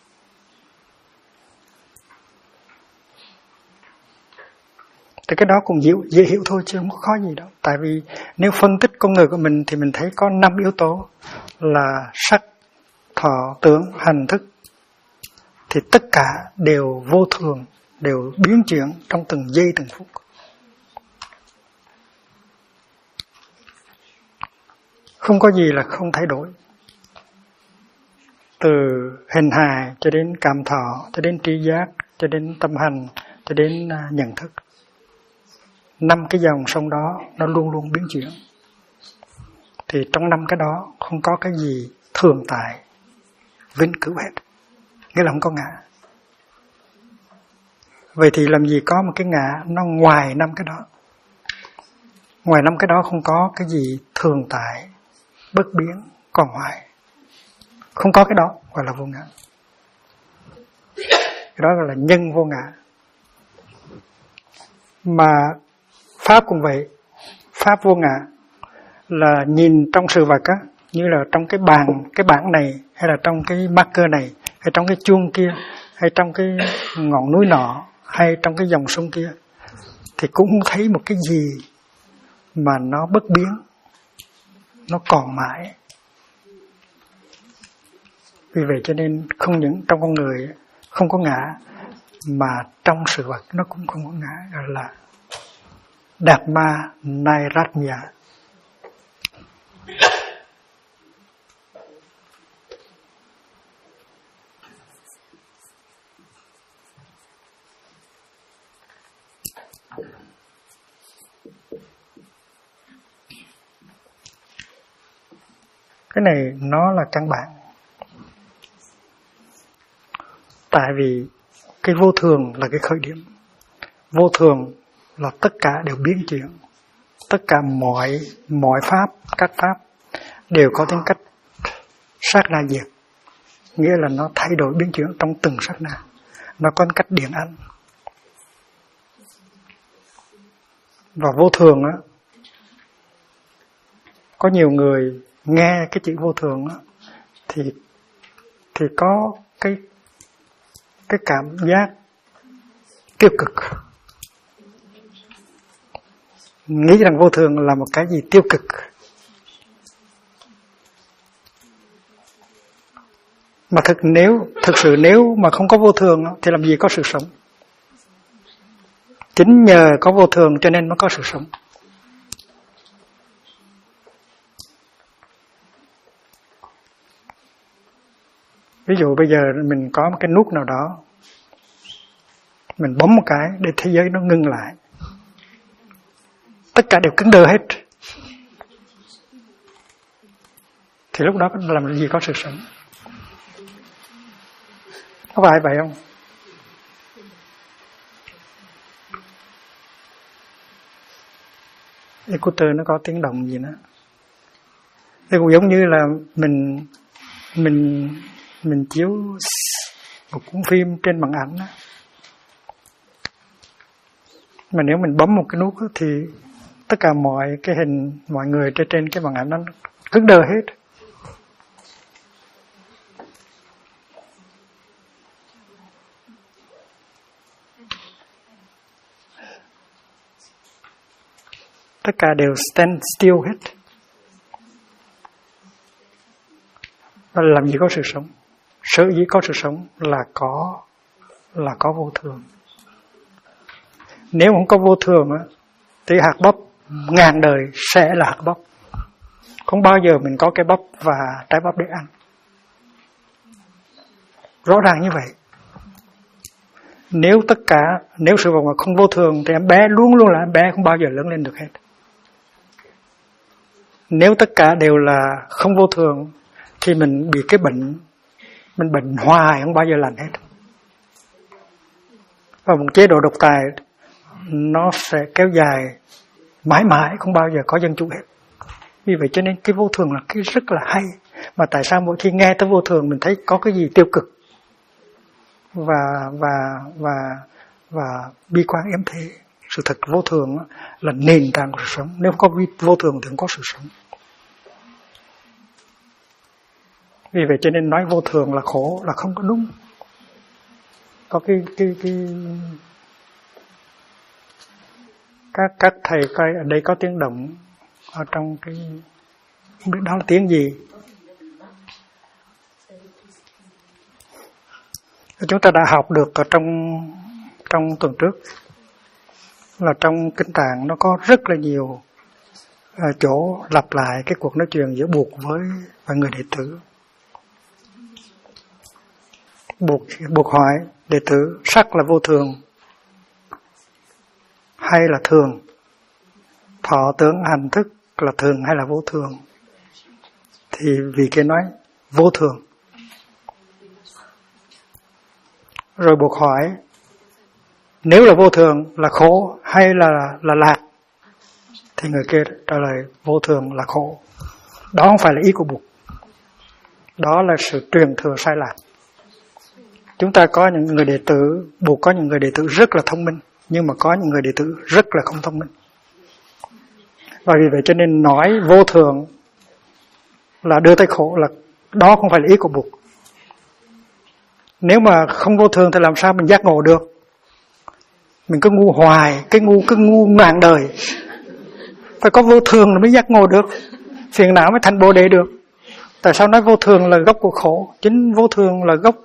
Thì cái đó cũng dễ hiểu thôi chứ không có khó gì đâu. Tại vì nếu phân tích con người của mình thì mình thấy có 5 yếu tố là sắc, thọ, tưởng, hành, thức. Thì tất cả đều vô thường, đều biến chuyển trong từng giây từng phút. Không có gì là không thay đổi. Từ hình hài cho đến cảm thọ, cho đến tri giác, cho đến tâm hành, cho đến nhận thức. 5 cái dòng sông đó nó luôn luôn biến chuyển. Thì trong 5 cái đó không có cái gì thường tại, vĩnh cửu hết. Nghĩa là không có ngã. Vậy thì làm gì có một cái ngã nó ngoài 5 cái đó. Ngoài 5 cái đó không có cái gì thường tại, bất biến, còn hoài. Không có cái đó gọi là vô ngã. Cái đó gọi là nhân vô ngã. Mà Pháp cũng vậy. Pháp vô ngã là nhìn trong sự vật á, như là trong cái bảng này, hay là trong cái marker này, hay trong cái chuông kia, hay trong cái ngọn núi nọ, hay trong cái dòng sông kia, thì cũng không thấy một cái gì mà nó bất biến, nó còn mãi. Vì vậy cho nên không những trong con người không có ngã, mà trong sự vật nó cũng không có ngã, gọi là Dhamma Nairatmya. Cái này nó là căn bản. Tại vì cái vô thường là cái khởi điểm. Vô thường là tất cả đều biến chuyển. Tất cả mọi pháp, các pháp đều có tính cách sát na diệt. Nghĩa là nó thay đổi biến chuyển trong từng sát na. Nó có tính cách điện ảnh. Và vô thường á, có nhiều người nghe cái chữ vô thường á, thì có cái cảm giác tiêu cực, nghĩ rằng vô thường là một cái gì tiêu cực. Mà thực sự nếu mà không có vô thường thì làm gì có sự sống. Chính nhờ có vô thường cho nên mới có sự sống. Ví dụ bây giờ mình có một cái nút nào đó, mình bấm một cái để thế giới nó ngưng lại, tất cả đều cứng đờ hết, thì lúc đó làm gì có sự sống? Có phải vậy không? Scooter nó có tiếng động gì nữa. Thế cũng giống như là mình chiếu một cuốn phim trên màn ảnh đó. Mà nếu mình bấm một cái nút đó, thì tất cả mọi cái hình, mọi người trên cái màn ảnh nó cứng đờ hết. Tất cả đều stand still hết. Và làm gì có sự sống? Sở dĩ có sự sống là có vô thường. Nếu không có vô thường á, thì hạt bắp ngàn đời sẽ là hạt bắp. Không bao giờ mình có cái bắp và trái bắp để ăn. Rõ ràng như vậy. Nếu sự vật mà không vô thường thì em bé luôn luôn là em bé, không bao giờ lớn lên được hết. Nếu tất cả đều là không vô thường thì mình bị cái bệnh, mình bệnh hoài không bao giờ lành hết. Và một chế độ độc tài nó sẽ kéo dài mãi mãi, không bao giờ có dân chủ hết. Vì vậy cho nên cái vô thường là cái rất là hay. Mà tại sao mỗi khi nghe tới vô thường mình thấy có cái gì tiêu cực và bi quan yếm thế. Sự thật vô thường là nền tảng của sự sống. Nếu không có vô thường thì không có sự sống. Vì vậy cho nên nói vô thường là khổ là không có đúng. Có các thầy coi ở đây có tiếng động ở trong cái, không biết đó là tiếng gì. Chúng ta đã học được ở trong tuần trước là trong Kinh Tạng nó có rất là nhiều chỗ lặp lại cái cuộc nói chuyện giữa Bụt và người đệ tử. Bụt hỏi đệ tử: sắc là vô thường hay là thường? Thọ tưởng hành thức là thường hay là vô thường? Thì vì cái nói vô thường. Rồi Bụt hỏi nếu là vô thường là khổ hay là lạc? Thì người kia trả lời vô thường là khổ. Đó không phải là ý của Bụt. Đó là sự truyền thừa sai lạc. Chúng ta có những người đệ tử, Bụt có những người đệ tử rất là thông minh, nhưng mà có những người đệ tử rất là không thông minh. Và vì vậy cho nên nói vô thường là đưa tới khổ, là đó không phải là ý của Bụt. Nếu mà không vô thường thì làm sao mình giác ngộ được? Mình cứ ngu hoài, cái ngu cứ ngu ngàn đời. Phải có vô thường là mới giác ngộ được, phiền não mới thành Bồ Đề được. Tại sao nói vô thường là gốc của khổ? Chính vô thường là gốc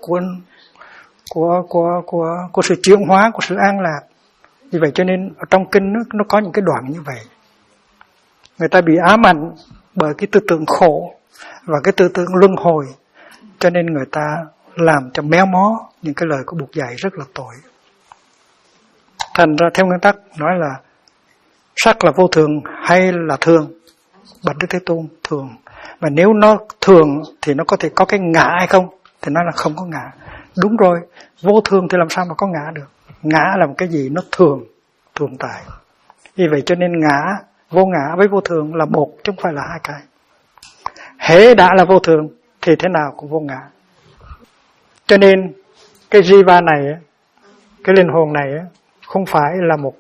của sự chuyển hóa, của sự an lạc. Vì vậy cho nên ở trong kinh nó có những cái đoạn như vậy. Người ta bị ám ảnh bởi cái tư tưởng khổ và cái tư tưởng luân hồi, cho nên người ta làm cho méo mó những cái lời của Bụt dạy rất là tội. Thành ra theo nguyên tắc nói là sắc là vô thường hay là thường? Bạch Đức Thế Tôn thường. Và nếu nó thường thì nó có thể có cái ngã hay không? Thì nó là không có ngã. Đúng rồi, vô thường thì làm sao mà có ngã được? Ngã là một cái gì nó thường tại. Vì vậy cho nên vô ngã với vô thường là một chứ không phải là hai cái. Hễ đã là vô thường thì thế nào cũng vô ngã. Cho nên cái jiva này, cái linh hồn này không phải là một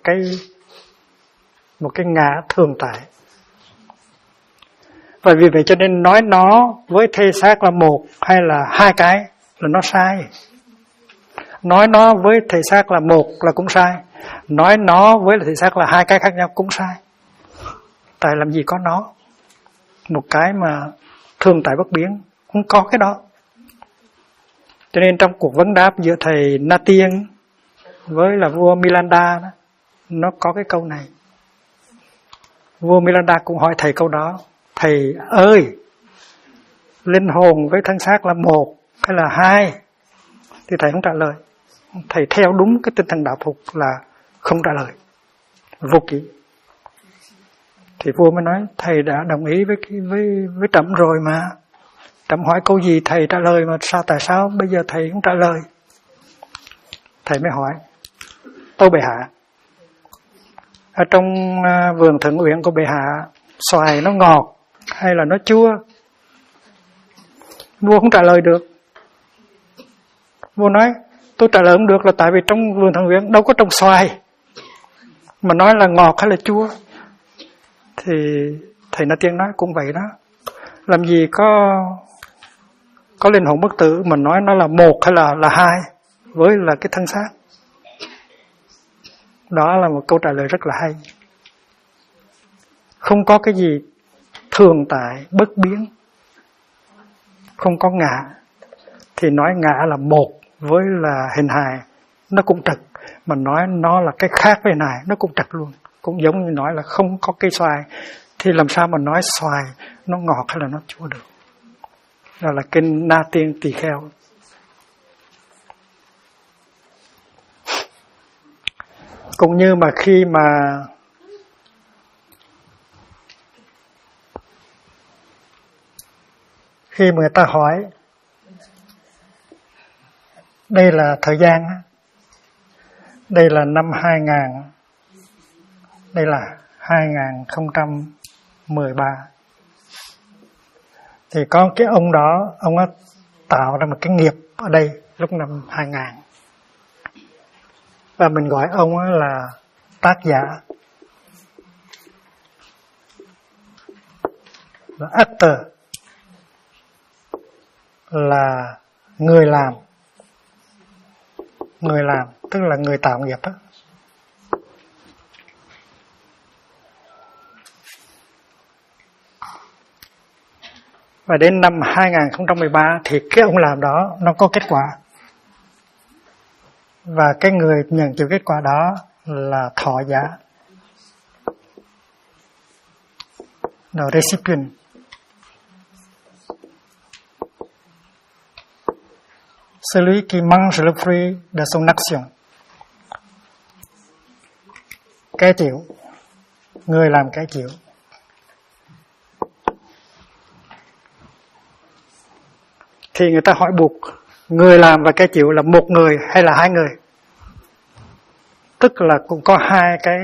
cái ngã thường tại. Và vì vậy cho nên nói nó với thể xác là một hay là hai cái là nó sai. Nói nó với thể xác là một là cũng sai. Nói nó với thể xác là hai cái khác nhau cũng sai. Tại làm gì có nó. Một cái mà thường tại bất biến, không có cái đó. Cho nên trong cuộc vấn đáp giữa thầy Na Tiên với là vua Milanda đó, nó có cái câu này. Vua Milanda cũng hỏi thầy câu đó: thầy ơi, linh hồn với thân xác là một hay là hai, thì thầy không trả lời. Thầy theo đúng cái tinh thần đạo phục là không trả lời, vô kỷ. Thì vua mới nói thầy đã đồng ý với Trẫm rồi mà. Trẫm hỏi câu gì thầy trả lời mà tại sao bây giờ thầy không trả lời? Thầy mới hỏi, tâu bệ hạ, ở trong vườn Thượng Uyển của bệ hạ, xoài nó ngọt hay là nó chua? Vua không trả lời được. Vua nói, tôi trả lời không được là tại vì trong vườn Thượng Uyển đâu có trồng xoài mà nói là ngọt hay là chua. Thì thầy Na Tiên nói cũng vậy đó. Làm gì có linh hồn bất tử mà nói nó là một hay là hai với là cái thân xác. Đó là một câu trả lời rất là hay. Không có cái gì thường tại bất biến, không có ngã. Thì nói ngã là một với là hình hài, nó cũng trật. Mà nói nó là cái khác với hình hài, nó cũng trật luôn. Cũng giống như nói là không có cây xoài, thì làm sao mà nói xoài nó ngọt hay là nó chua được. Đó là kinh Na Tiên Tỳ Kheo. Cũng như mà khi mà người ta hỏi, đây là thời gian, đây là năm 2000, đây là 2013. Thì có cái ông đó, ông ấy tạo ra một cái nghiệp ở đây lúc năm 2000. Và mình gọi ông ấy là tác giả, là actor, là người làm. Người làm tức là người tạo nghiệp đó. Và đến năm 2013 thì cái ông làm đó nó có kết quả. Và cái người nhận chịu kết quả đó là thọ giả, the recipient. Celui qui mange le fruit de son action. Cái chịu, người làm cái chịu. Thì người ta hỏi buộc người làm và cái chịu là một người hay là hai người? Tức là cũng có hai cái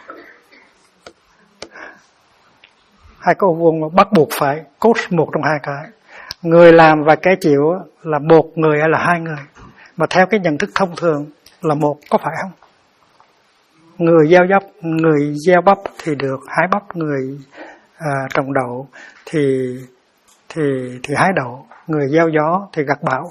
ô vuông mà bắt buộc phải cốt một trong hai cái. Người làm và cái chịu là một người hay là hai người? Mà theo cái nhận thức thông thường là một, có phải không? Người gieo bắp thì được hái bắp, người trồng đậu thì hái đậu, người gieo gió thì gặt bão.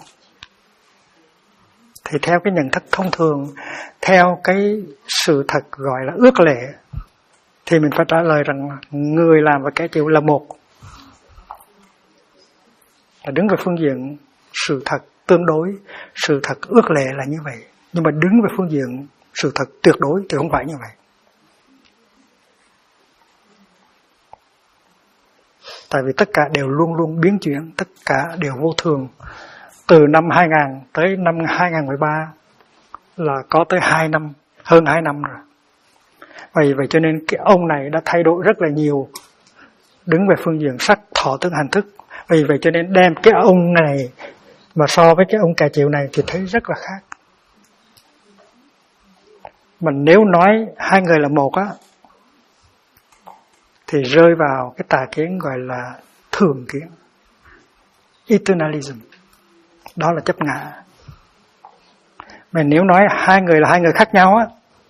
Thì theo cái nhận thức thông thường, theo cái sự thật gọi là ước lệ, thì mình phải trả lời rằng người làm và cái chịu là một. Là đứng về phương diện sự thật tương đối, sự thật ước lệ là như vậy. Nhưng mà đứng về phương diện sự thật tuyệt đối thì không phải như vậy. Tại vì tất cả đều luôn luôn biến chuyển, tất cả đều vô thường. Từ năm 2000 tới năm 2013 là có tới 2 năm, hơn 2 năm rồi. Vậy cho nên cái ông này đã thay đổi rất là nhiều, đứng về phương diện sắc, thọ, tưởng, hành, thức. Vậy cho nên đem cái ông này mà so với cái ông cà chịu này thì thấy rất là khác. Mà nếu nói hai người là một á, thì rơi vào cái tà kiến gọi là thường kiến, eternalism. Đó là chấp ngã. Mà nếu nói hai người là hai người khác nhau á,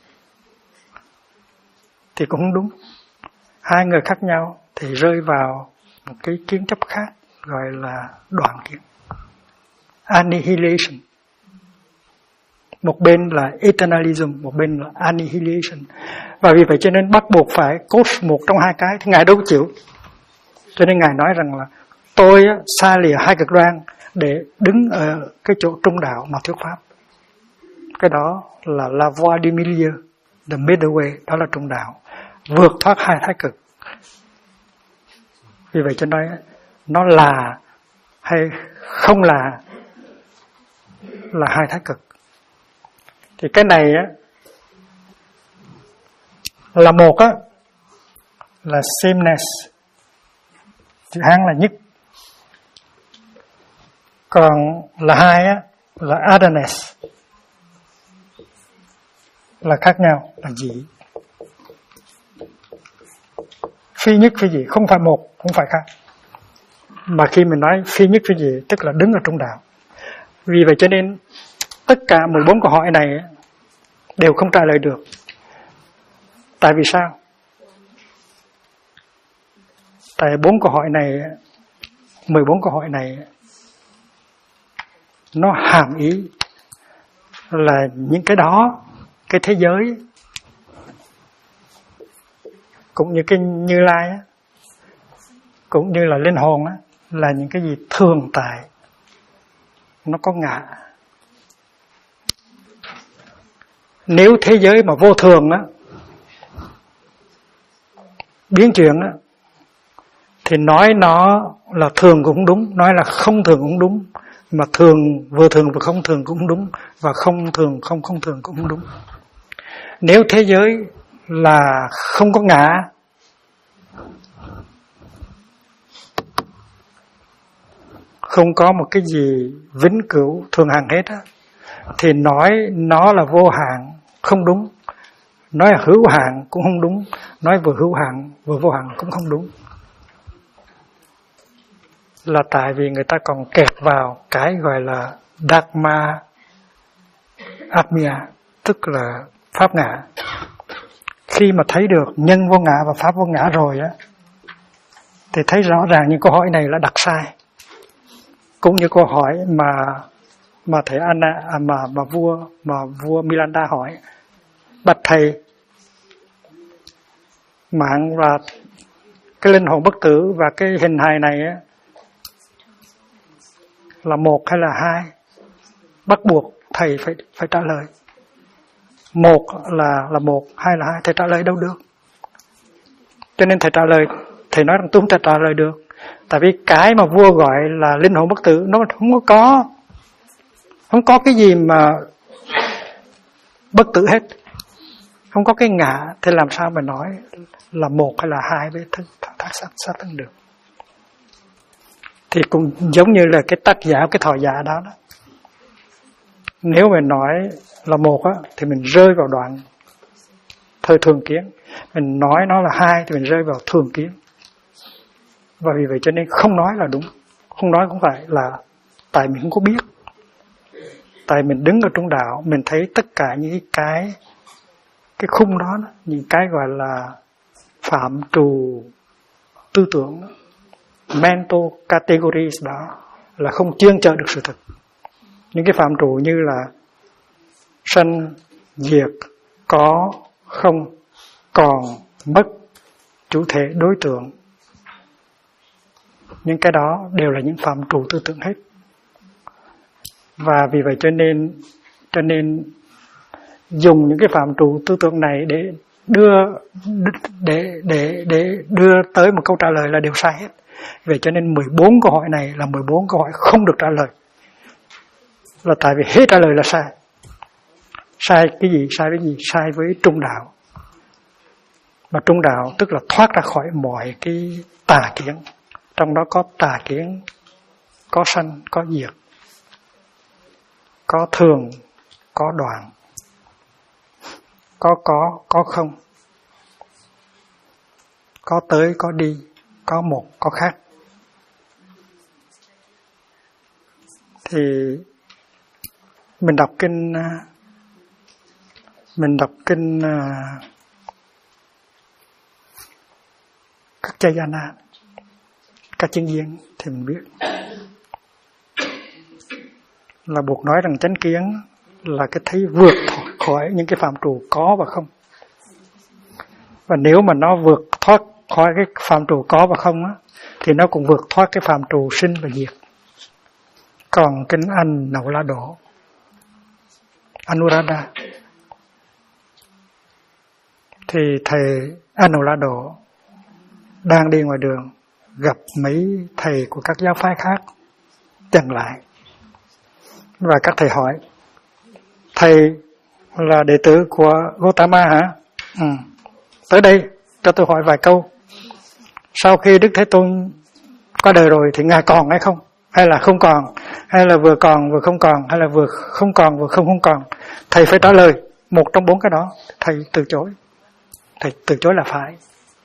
thì cũng không đúng. Hai người khác nhau thì rơi vào một cái kiến chấp khác, gọi là đoạn kiến, annihilation. Một bên là eternalism, một bên là annihilation. Và vì vậy cho nên bắt buộc phải cốt một trong hai cái, thì Ngài đâu chịu. Cho nên Ngài nói rằng là tôi xa lìa hai cực đoan để đứng ở cái chỗ trung đạo mà thuyết pháp. Cái đó là la voie du milieu, the middle way, đó là trung đạo, vượt thoát hai thái cực. Vì vậy cho nên nó là hay không là là hai thái cực. Thì cái này á là một á là sameness, chữ Hán là nhất. Còn là hai á là otherness, là khác nhau, là dị. Phi nhất phi dị, không phải một, không phải khác. Mà khi mình nói phi nhất phi dị tức là đứng ở trung đạo. Vì vậy cho nên tất cả 14 câu hỏi này đều không trả lời được. Tại vì sao? Tại 4 câu hỏi này, 14 câu hỏi này nó hàm ý là những cái đó, cái thế giới cũng như cái Như Lai á, cũng như là linh hồn á, là những cái gì thường tại, nó có ngã. Nếu thế giới mà vô thường á, biến chuyển á, thì nói nó là thường cũng đúng, nói là không thường cũng đúng, mà thường vừa thường và không thường cũng đúng, và không thường không thường cũng đúng. Nếu thế giới là không có ngã, không có một cái gì vĩnh cửu thường hằng hết á, thì nói nó là vô hạn không đúng, nói là hữu hạn cũng không đúng, nói vừa hữu hạn vừa vô hạn cũng không đúng. Là tại vì người ta còn kẹt vào cái gọi là Dharma Atmya, tức là pháp ngã. Khi mà thấy được nhân vô ngã và pháp vô ngã rồi á, thì thấy rõ ràng những câu hỏi này là đặt sai. Cũng như câu hỏi mà thầy Anna mà vua Milanda hỏi: bạch thầy, mạng và cái linh hồn bất tử và cái hình hài này á, là một hay là hai? Bắt buộc thầy phải trả lời. Một là một, hai là hai, thầy trả lời đâu được. Cho nên thầy trả lời, thầy nói rằng tôi không thể trả lời được. Tại vì cái mà vua gọi là linh hồn bất tử nó không có cái gì mà bất tử hết, không có cái ngã, thì làm sao mà nói là một hay là hai với thác sát thân được. Thì cũng giống như là cái tác giả, cái thọ giả đó. Nếu mình nói là một á, thì mình rơi vào đoạn thời thường kiến. Mình nói nó là hai thì mình rơi vào thường kiến. Và vì vậy cho nên không nói là đúng. Không nói cũng phải là tại mình không có biết. Tại mình đứng ở trung đạo, mình thấy tất cả những cái khung đó, những cái gọi là phạm trù tư tưởng đó, mental categories đó, là không chuyên trợ được sự thật. Những cái phạm trù như là sanh, diệt, có, không, còn, mất, chủ thể, đối tượng, những cái đó đều là những phạm trù tư tưởng hết. Và vì vậy cho nên dùng những cái phạm trù tư tưởng này để đưa tới một câu trả lời là đều sai hết. Vậy cho nên 14 câu hỏi này là 14 câu hỏi không được trả lời. Là tại vì hết trả lời là sai. Sai cái gì? Sai với gì? Sai với trung đạo. Mà trung đạo tức là thoát ra khỏi mọi cái tà kiến. Trong đó có tà kiến, có sanh, có diệt, có thường, có đoạn, có không, có tới, có đi, có một, có khác. Thì mình đọc kinh các Chayana, các chứng viên thì mình biết là buộc nói rằng chánh kiến là cái thấy vượt khỏi những cái phạm trù có và không. Và nếu mà nó vượt thoát khỏi cái phạm trù có và không á, thì nó cũng vượt thoát cái phạm trù sinh và diệt. Còn kinh Anh Nậu La Đổ, Anuradha, thì thầy Nậu La Đổ đang đi ngoài đường gặp mấy thầy của các giáo phái khác, chặn lại Và các thầy hỏi, thầy là đệ tử của Gautama hả? Tới đây cho tôi hỏi vài câu. Sau khi Đức Thế Tôn qua đời rồi thì Ngài còn hay không? Hay là không còn? Hay là vừa còn vừa không còn? Hay là vừa không còn vừa không còn? Thầy phải trả lời một trong 4 cái đó. Thầy từ chối. Thầy từ chối là phải.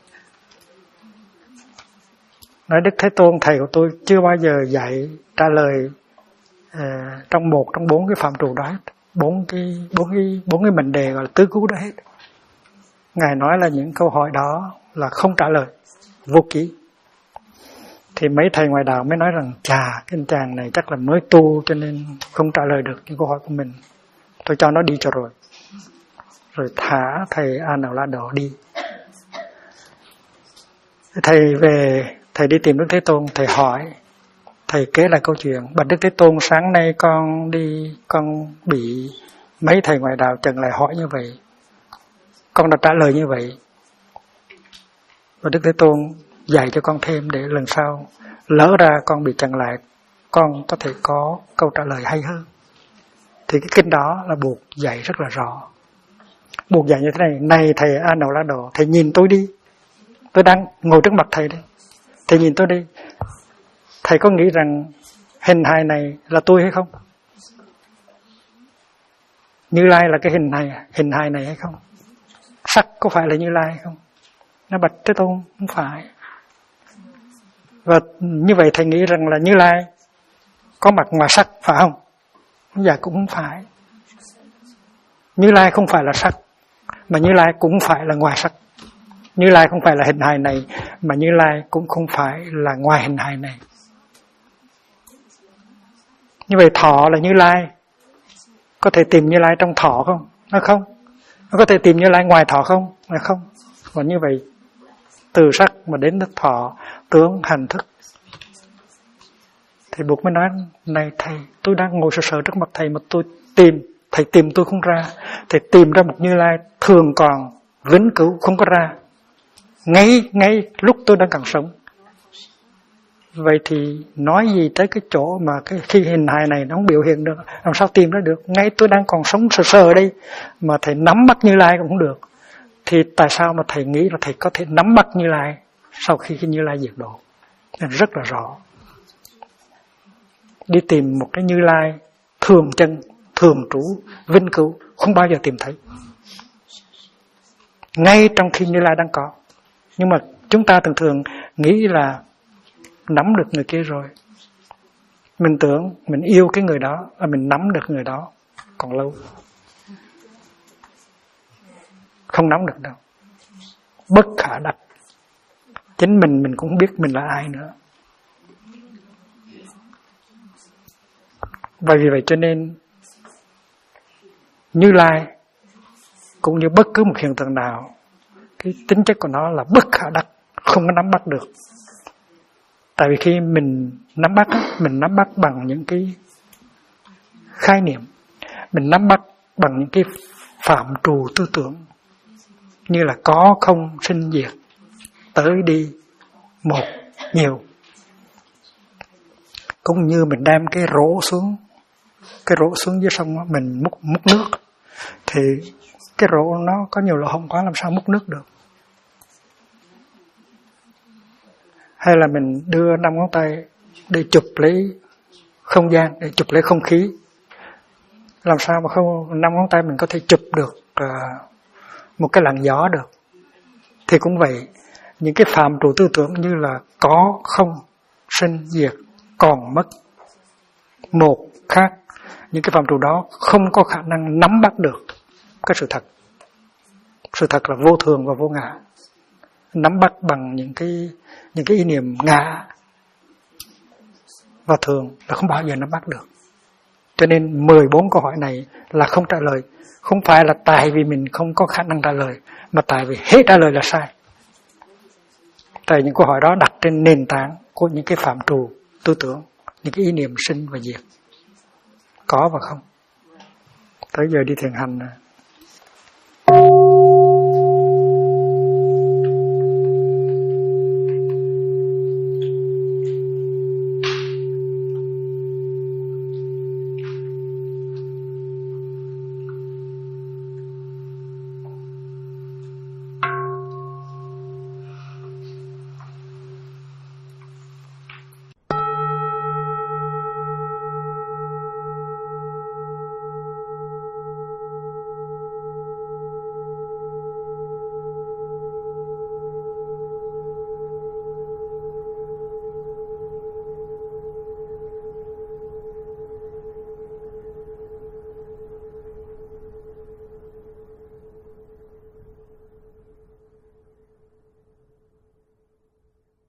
Nói Đức Thế Tôn, thầy của tôi chưa bao giờ dạy trả lời trong một trong 4 cái phạm trù đó hết. 4 cái mệnh đề gọi là tứ cứu đó hết. Ngài nói là những câu hỏi đó là không trả lời, vô ký. Thì mấy thầy ngoài đạo mới nói rằng chà, cái anh chàng này chắc là mới tu cho nên không trả lời được những câu hỏi của mình. Tôi cho nó đi cho rồi. Rồi thả thầy A Nào La Đỏ đi. Thầy về, thầy đi tìm Đức Thế Tôn, thầy hỏi, thầy kể lại câu chuyện. Bạch Đức Thế Tôn, sáng nay con bị mấy thầy ngoài đạo trần lại hỏi như vậy. Con đã trả lời như vậy. Và Đức Thế Tôn dạy cho con thêm để lần sau lỡ ra con bị trần lại, con có thể có câu trả lời hay hơn. Thì cái kinh đó là buộc dạy rất là rõ. Buộc dạy như thế này, này thầy A Nào La Đỏ, thầy nhìn tôi đi. Tôi đang ngồi trước mặt thầy đây. Thầy nhìn tôi đi. Thầy có nghĩ rằng hình hài này là tôi hay không? Như Lai là cái hình hài này hay không? Sắc có phải là Như Lai hay không? Nó Bạch Thế Tôn, không phải. Và như vậy thầy nghĩ rằng là Như Lai có mặt ngoài sắc, phải không? Dạ cũng không phải. Như Lai không phải là sắc, mà Như Lai cũng phải là ngoài sắc. Như Lai không phải là hình hài này, mà Như Lai cũng không phải là ngoài hình hài này. Như vậy thọ là Như Lai. Có thể tìm Như Lai trong thọ không? Nó không. Nó có thể tìm Như Lai ngoài thọ không? Nó không. Và như vậy, từ sắc mà đến thọ, tướng, hành thức. Thầy buộc mới nói, này thầy, tôi đang ngồi sờ trước mặt thầy mà tôi tìm. Thầy tìm tôi không ra. Thầy tìm ra một Như Lai thường còn, vĩnh cửu không có ra. Ngay lúc tôi đang còn sống. Vậy thì nói gì tới cái chỗ mà khi hình hài này nó không biểu hiện được, làm sao tìm ra được? Ngay tôi đang còn sống sờ ở đây mà thầy nắm bắt Như Lai cũng không được. Thì tại sao mà thầy nghĩ là thầy có thể nắm bắt Như Lai sau khi Như Lai diệt độ? Nên rất là rõ. Đi tìm một cái Như Lai thường chân, thường trú, vĩnh cửu, không bao giờ tìm thấy. Ngay trong khi Như Lai đang có. Nhưng mà chúng ta thường nghĩ là nắm được người kia rồi. Mình tưởng mình yêu cái người đó là mình nắm được người đó. Còn lâu. Không nắm được đâu. Bất khả đắc. Chính mình cũng không biết mình là ai nữa. Và vì vậy cho nên Như Lai cũng như bất cứ một hiện tượng nào, cái tính chất của nó là bất khả đắc, không có nắm bắt được. Tại vì khi mình nắm bắt bằng những cái khái niệm, mình nắm bắt bằng những cái phạm trù tư tưởng như là có, không, sinh, diệt, tới đi, một, nhiều. Cũng như mình đem cái rổ xuống dưới sông mình múc nước, thì cái rổ nó có nhiều lỗ hổng quá, làm sao múc nước được. Hay là mình đưa 5 ngón tay để chụp lấy không gian, để chụp lấy không khí, làm sao mà không 5 ngón tay mình có thể chụp được một cái làn gió được. Thì cũng vậy, những cái phạm trù tư tưởng như là có, không, sinh, diệt, còn, mất, một, khác, những cái phạm trù đó không có khả năng nắm bắt được cái sự thật. Sự thật là vô thường và vô ngã. Nắm bắt bằng những cái ý niệm ngã và thường là không bao giờ nắm bắt được. Cho nên 14 câu hỏi này là không trả lời. Không phải là tại vì mình không có khả năng trả lời, mà tại vì hết trả lời là sai. Tại những câu hỏi đó đặt trên nền tảng của những cái phạm trù tư tưởng, những cái ý niệm sinh và diệt, có và không. Tới giờ đi thiền hành